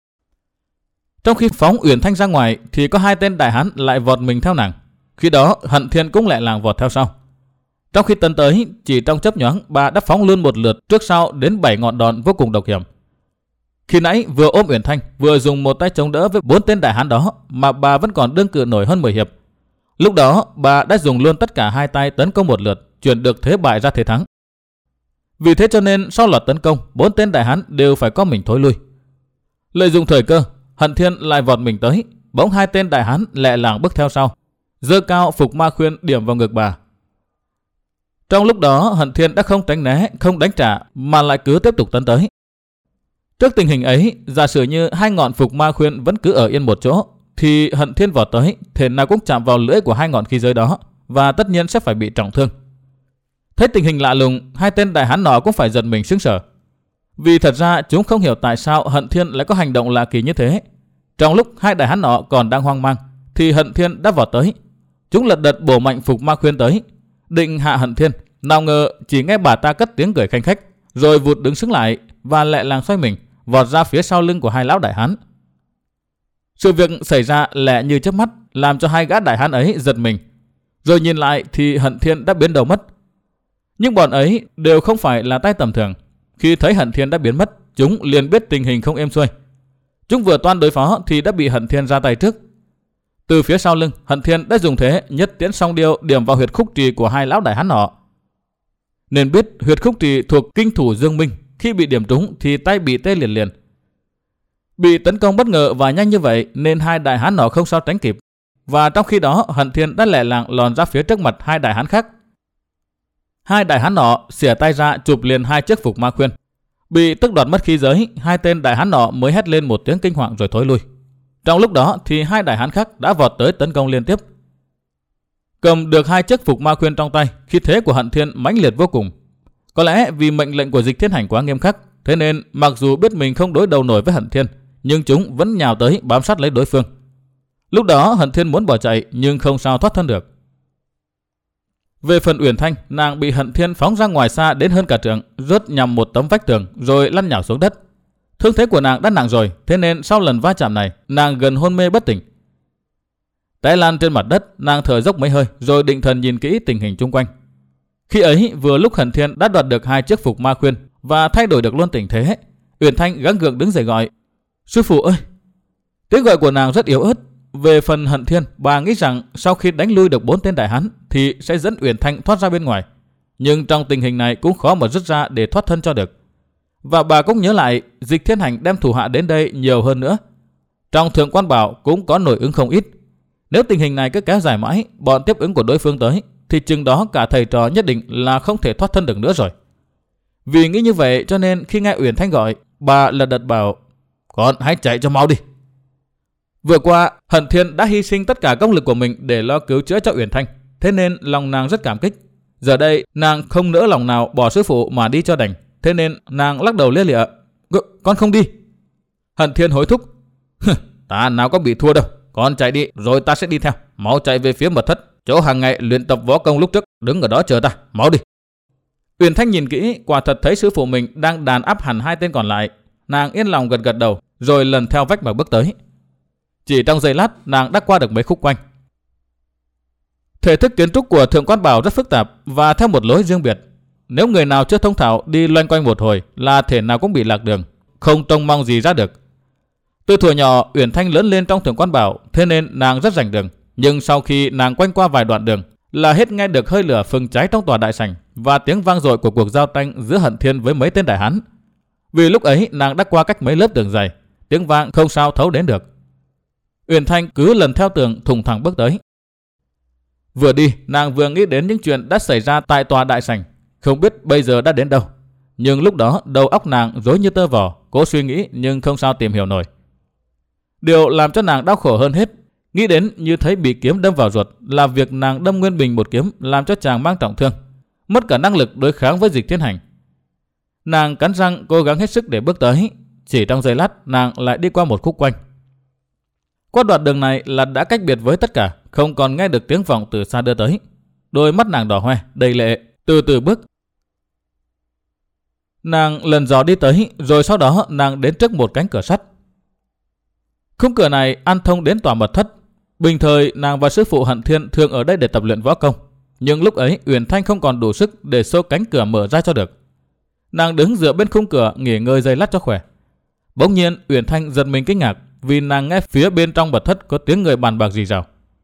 Trong khi phóng Uyển Thanh ra ngoài thì có hai tên đại hán lại vọt mình theo nàng. Khi đó Hận Thiên cũng lại làng vọt theo sau. Trong khi tấn tới, chỉ trong chớp nhoáng bà đã phóng luôn một lượt trước sau đến bảy ngọn đòn vô cùng độc hiểm. Khi nãy vừa ôm Uyển Thanh, vừa dùng một tay chống đỡ với bốn tên đại hán đó mà bà vẫn còn đương cự nổi hơn mười hiệp. Lúc đó bà đã dùng luôn tất cả hai tay tấn công một lượt, chuyển được thế bại ra thế thắng. Vì thế cho nên sau loạt tấn công, bốn tên đại hán đều phải có mình thối lui. Lợi dụng thời cơ, Hận Thiên lại vọt mình tới. Bỗng hai tên đại hán lẹ làng bước theo sau, giơ cao Phục Ma Khuyên điểm vào ngực bà. Trong lúc đó Hận Thiên đã không tránh né, không đánh trả mà lại cứ tiếp tục tấn tới. Trước tình hình ấy, giả sử như hai ngọn Phục Ma Khuyên vẫn cứ ở yên một chỗ, thì Hận Thiên vọt tới, thể nào cũng chạm vào lưỡi của hai ngọn khí giới đó, và tất nhiên sẽ phải bị trọng thương. Thấy tình hình lạ lùng, hai tên đại hán nọ cũng phải giật mình sững sờ. Vì thật ra chúng không hiểu tại sao Hận Thiên lại có hành động lạ kỳ như thế. Trong lúc hai đại hán nọ còn đang hoang mang, thì Hận Thiên đã vọt tới. Chúng lật đật bổ mạnh Phục Ma Khuyên tới, định hạ Hận Thiên. Nào ngờ chỉ nghe bà ta cất tiếng cười khanh khách, rồi vụt đứng sững lại và lẹ làng xoay mình, vọt ra phía sau lưng của hai lão đại hán. Sự việc xảy ra lẹ như chớp mắt, làm cho hai gã đại hán ấy giật mình. Rồi nhìn lại thì Hận Thiên đã biến đầu mất. Nhưng bọn ấy đều không phải là tay tầm thường. Khi thấy Hận Thiên đã biến mất, chúng liền biết tình hình không êm xuôi. Chúng vừa toan đối phó thì đã bị Hận Thiên ra tay trước. Từ phía sau lưng, Hận Thiên đã dùng thế nhất tiễn song điêu điểm vào huyệt khúc trì của hai lão đại hán nọ. Nên biết huyệt khúc trì thuộc kinh thủ Dương Minh, khi bị điểm trúng thì tay bị tê liền liền. Bị tấn công bất ngờ và nhanh như vậy nên hai đại hán nọ không sao tránh kịp. Và trong khi đó Hận Thiên đã lẹ làng lòn ra phía trước mặt hai đại hán khác. Hai đại hán nọ xỉa tay ra chụp liền hai chiếc Phục Ma Khuyên. Bị tức đoạt mất khí giới, hai tên đại hán nọ mới hét lên một tiếng kinh hoàng rồi thối lui. Trong lúc đó thì hai đại hán khác đã vọt tới tấn công liên tiếp. Cầm được hai chiếc Phục Ma Khuyên trong tay, khí thế của Hận Thiên mãnh liệt vô cùng. Có lẽ vì mệnh lệnh của Dịch Thiên Hành quá nghiêm khắc, thế nên mặc dù biết mình không đối đầu nổi với Hận Thiên, nhưng chúng vẫn nhào tới bám sát lấy đối phương. Lúc đó Hận Thiên muốn bỏ chạy nhưng không sao thoát thân được. Về phần Uyển Thanh, nàng bị Hận Thiên phóng ra ngoài xa đến hơn cả trượng, rớt nhằm một tấm vách tường rồi lăn nhào xuống đất. Thương thế của nàng đã nặng rồi, thế nên sau lần va chạm này, nàng gần hôn mê bất tỉnh. Té lăn trên mặt đất, nàng thở dốc mấy hơi rồi định thần nhìn kỹ tình hình chung quanh. Khi ấy vừa lúc Hận Thiên đã đoạt được hai chiếc phục ma khuyên và thay đổi được luôn tình thế, Uyển Thanh gắng gượng đứng dậy gọi: "Sư phụ ơi!" Tiếng gọi của nàng rất yếu ớt. Về phần Hận Thiên, bà nghĩ rằng sau khi đánh lui được bốn tên đại hán thì sẽ dẫn Uyển Thanh thoát ra bên ngoài. Nhưng trong tình hình này cũng khó mà rút ra để thoát thân cho được. Và bà cũng nhớ lại Dịch Thiên Hành đem thủ hạ đến đây nhiều hơn nữa. Trong Thượng Quan Bảo cũng có nội ứng không ít. Nếu tình hình này cứ kéo dài mãi, bọn tiếp ứng của đối phương tới, thì chừng đó cả thầy trò nhất định là không thể thoát thân được nữa rồi. Vì nghĩ như vậy cho nên khi nghe Uyển Thanh gọi, bà lật đật bảo: "Con hãy chạy cho mau đi." Vừa qua, Hận Thiên đã hy sinh tất cả công lực của mình để lo cứu chữa cho Uyển Thanh, thế nên lòng nàng rất cảm kích. Giờ đây, nàng không nỡ lòng nào bỏ sư phụ mà đi cho đành, thế nên nàng lắc đầu lia lịa: "Con không đi." Hận Thiên hối thúc: "Ta nào có bị thua đâu, con chạy đi rồi ta sẽ đi theo. Mau chạy về phía mật thất, chỗ hàng ngày luyện tập võ công lúc trước, đứng ở đó chờ ta, mau đi." Uyển Thanh nhìn kỹ, quả thật thấy sư phụ mình đang đàn áp hẳn hai tên còn lại. Nàng yên lòng gật gật đầu, rồi lần theo vách mà bước tới. Chỉ trong giây lát, nàng đã qua được mấy khúc quanh. Thể thức kiến trúc của Thượng Quan Bảo rất phức tạp và theo một lối riêng biệt. Nếu người nào chưa thông thạo đi loanh quanh một hồi là thể nào cũng bị lạc đường, không trông mong gì ra được. Từ thuở nhỏ, Uyển Thanh lớn lên trong Thượng Quan Bảo, thế nên nàng rất rành đường. Nhưng sau khi nàng quanh qua vài đoạn đường, là hết nghe được hơi lửa phừng cháy trong tòa đại sảnh và tiếng vang dội của cuộc giao tranh giữa Hận Thiên với mấy tên đại hán. Vì lúc ấy nàng đã qua cách mấy lớp tường dày, tiếng vang không sao thấu đến được. Uyển Thanh cứ lần theo tường thùng thẳng bước tới. Vừa đi, nàng vừa nghĩ đến những chuyện đã xảy ra tại tòa đại sảnh, không biết bây giờ đã đến đâu. Nhưng lúc đó đầu óc nàng rối như tơ vò, cố suy nghĩ nhưng không sao tìm hiểu nổi. Điều làm cho nàng đau khổ hơn hết, nghĩ đến như thấy bị kiếm đâm vào ruột, là việc nàng đâm Nguyên Bình một kiếm làm cho chàng mang trọng thương, mất cả năng lực đối kháng với Dịch Thiên Hành. Nàng cắn răng cố gắng hết sức để bước tới. Chỉ trong giây lát, nàng lại đi qua một khúc quanh. Qua đoạn đường này là đã cách biệt với tất cả, không còn nghe được tiếng vọng từ xa đưa tới. Đôi mắt nàng đỏ hoe, đầy lệ, từ từ bước. Nàng lần dò đi tới, rồi sau đó nàng đến trước một cánh cửa sắt. Khung cửa này ăn thông đến tòa mật thất. Bình thời nàng và sư phụ Hận Thiên thường ở đây để tập luyện võ công, nhưng lúc ấy Uyển Thanh không còn đủ sức để xô cánh cửa mở ra cho được. Nàng đứng dựa bên khung cửa nghỉ ngơi giây lát cho khỏe. Bỗng nhiên Uyển Thanh giật mình kinh ngạc vì nàng nghe phía bên trong mật thất có tiếng người bàn bạc rì rào.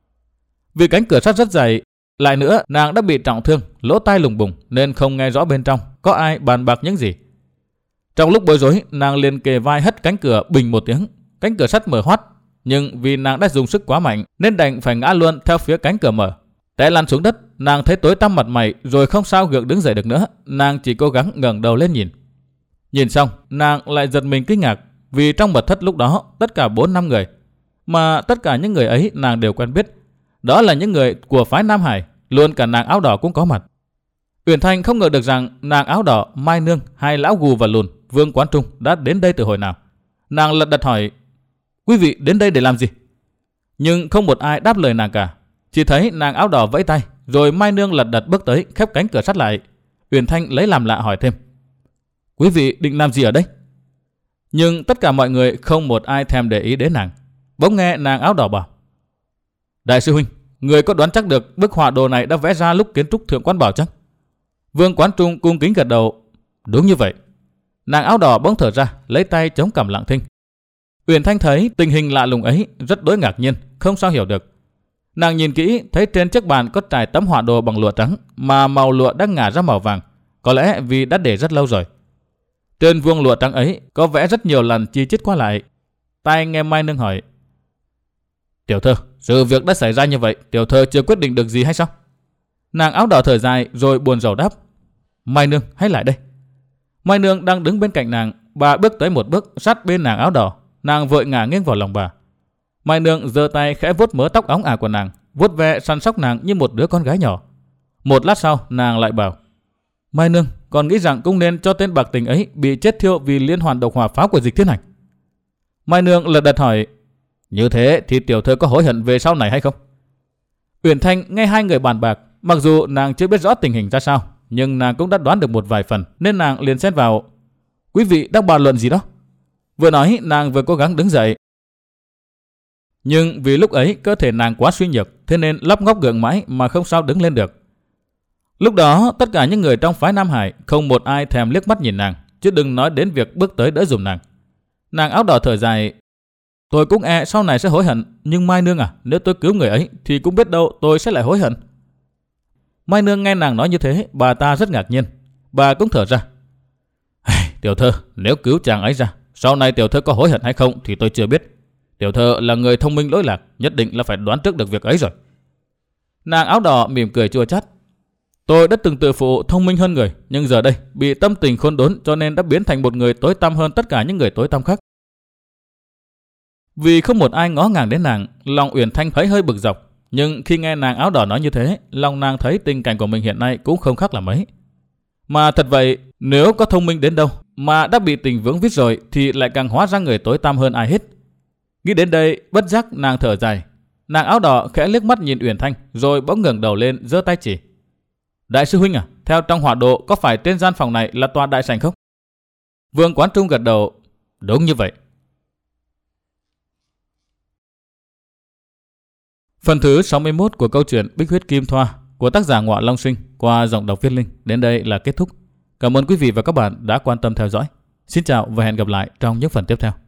Vì cánh cửa sắt rất dày, lại nữa nàng đã bị trọng thương, lỗ tai lùng bùng nên không nghe rõ bên trong có ai bàn bạc những gì. Trong lúc bối rối, nàng liền kề vai hất cánh cửa bình một tiếng, cánh cửa sắt mở hoắt, nhưng vì nàng đã dùng sức quá mạnh nên đành phải ngã luôn theo phía cánh cửa mở. Té lăn xuống đất, nàng thấy tối tăm mặt mày rồi không sao gượng đứng dậy được nữa, nàng chỉ cố gắng ngẩng đầu lên nhìn. Nhìn xong, nàng lại giật mình kinh ngạc vì trong mật thất lúc đó tất cả bốn năm người, mà tất cả những người ấy nàng đều quen biết. Đó là những người của phái Nam Hải, luôn cả nàng áo đỏ cũng có mặt. Uyển Thanh không ngờ được rằng nàng áo đỏ, Mai Nương, hai lão gù và lùn, Vương Quán Trung đã đến đây từ hồi nào. Nàng lật đật hỏi: "Quý vị đến đây để làm gì?" Nhưng không một ai đáp lời nàng cả. Chỉ thấy nàng áo đỏ vẫy tay, rồi Mai Nương lật đật bước tới khép cánh cửa sắt lại. Uyển Thanh lấy làm lạ hỏi thêm: "Quý vị định làm gì ở đây?" Nhưng tất cả mọi người không một ai thèm để ý đến nàng. Bỗng nghe nàng áo đỏ bảo: "Đại sư huynh, người có đoán chắc được bức họa đồ này đã vẽ ra lúc kiến trúc Thượng Quan Bảo chăng?" Vương Quán Trung cung kính gật đầu: "Đúng như vậy." Nàng áo đỏ bỗng thở ra, lấy tay chống cằm lặng thinh. Uyển Thanh thấy tình hình lạ lùng ấy rất đối ngạc nhiên, không sao hiểu được. Nàng nhìn kỹ thấy trên chiếc bàn có trải tấm họa đồ bằng lụa trắng mà màu lụa đã ngả ra màu vàng, có lẽ vì đã để rất lâu rồi. Trên vuông lụa trắng ấy có vẽ rất nhiều lần chi chít qua lại. Tai nghe Mai Nương hỏi: "Tiểu thơ, sự việc đã xảy ra như vậy, tiểu thơ chưa quyết định được gì hay sao?" Nàng áo đỏ thở dài rồi buồn rầu đáp: "Mai Nương, hãy lại đây." Mai Nương đang đứng bên cạnh nàng, bà bước tới một bước sát bên nàng áo đỏ. Nàng vội ngả nghiêng vào lòng bà. Mai Nương giơ tay khẽ vuốt mớ tóc óng ả của nàng, vuốt ve săn sóc nàng như một đứa con gái nhỏ. Một lát sau nàng lại bảo: "Mai Nương, còn nghĩ rằng cũng nên cho tên bạc tình ấy bị chết thiêu vì liên hoàn độc hỏa pháo của Dịch Thiên Hành." Mai Nương lật đật hỏi: Như thế thì tiểu thư có hối hận về sau này hay không? Uyển Thanh nghe hai người bàn bạc, mặc dù nàng chưa biết rõ tình hình ra sao, nhưng nàng cũng đã đoán được một vài phần, nên nàng liền xen vào. Quý vị đang bàn luận gì đó? Vừa nói nàng vừa cố gắng đứng dậy. Nhưng vì lúc ấy cơ thể nàng quá suy nhược, thế nên lắp ngóp gượng mãi mà không sao đứng lên được. Lúc đó tất cả những người trong phái Nam Hải không một ai thèm liếc mắt nhìn nàng, chứ đừng nói đến việc bước tới đỡ dùm nàng. Nàng áo đỏ thở dài. Tôi cũng e sau này sẽ hối hận, nhưng Mai Nương à, nếu tôi cứu người ấy thì cũng biết đâu tôi sẽ lại hối hận. Mai Nương nghe nàng nói như thế, bà ta rất ngạc nhiên. Bà cũng thở ra. Tiểu thư, nếu cứu chàng ấy ra, sau này tiểu thư có hối hận hay không thì tôi chưa biết. Tiểu thư là người thông minh lỗi lạc, nhất định là phải đoán trước được việc ấy rồi. Nàng áo đỏ mỉm cười chua chát. Tôi đã từng tự phụ thông minh hơn người, nhưng giờ đây bị tâm tình khốn đốn cho nên đã biến thành một người tối tăm hơn tất cả những người tối tăm khác. Vì không một ai ngó ngàng đến nàng, lòng Uyển Thanh thấy hơi bực dọc. Nhưng khi nghe nàng áo đỏ nói như thế, lòng nàng thấy tình cảnh của mình hiện nay cũng không khác là mấy. Mà thật vậy, nếu có thông minh đến đâu mà đã bị tình vướng víu rồi thì lại càng hóa ra người tối tăm hơn ai hết. Nghĩ đến đây, bất giác nàng thở dài. Nàng áo đỏ khẽ liếc mắt nhìn Uyển Thanh, rồi bỗng ngẩng đầu lên giơ tay chỉ. Đại sư huynh à, theo trong hỏa độ có phải trên gian phòng này là tòa đại sảnh không? Vương Quán Trung gật đầu. Đúng như vậy. Phần thứ sáu mươi mốt của câu chuyện Bích Huyết Kim Thoa của tác giả Ngọa Long Sinh qua giọng đọc Viết Linh đến đây là kết thúc. Cảm ơn quý vị và các bạn đã quan tâm theo dõi. Xin chào và hẹn gặp lại trong những phần tiếp theo.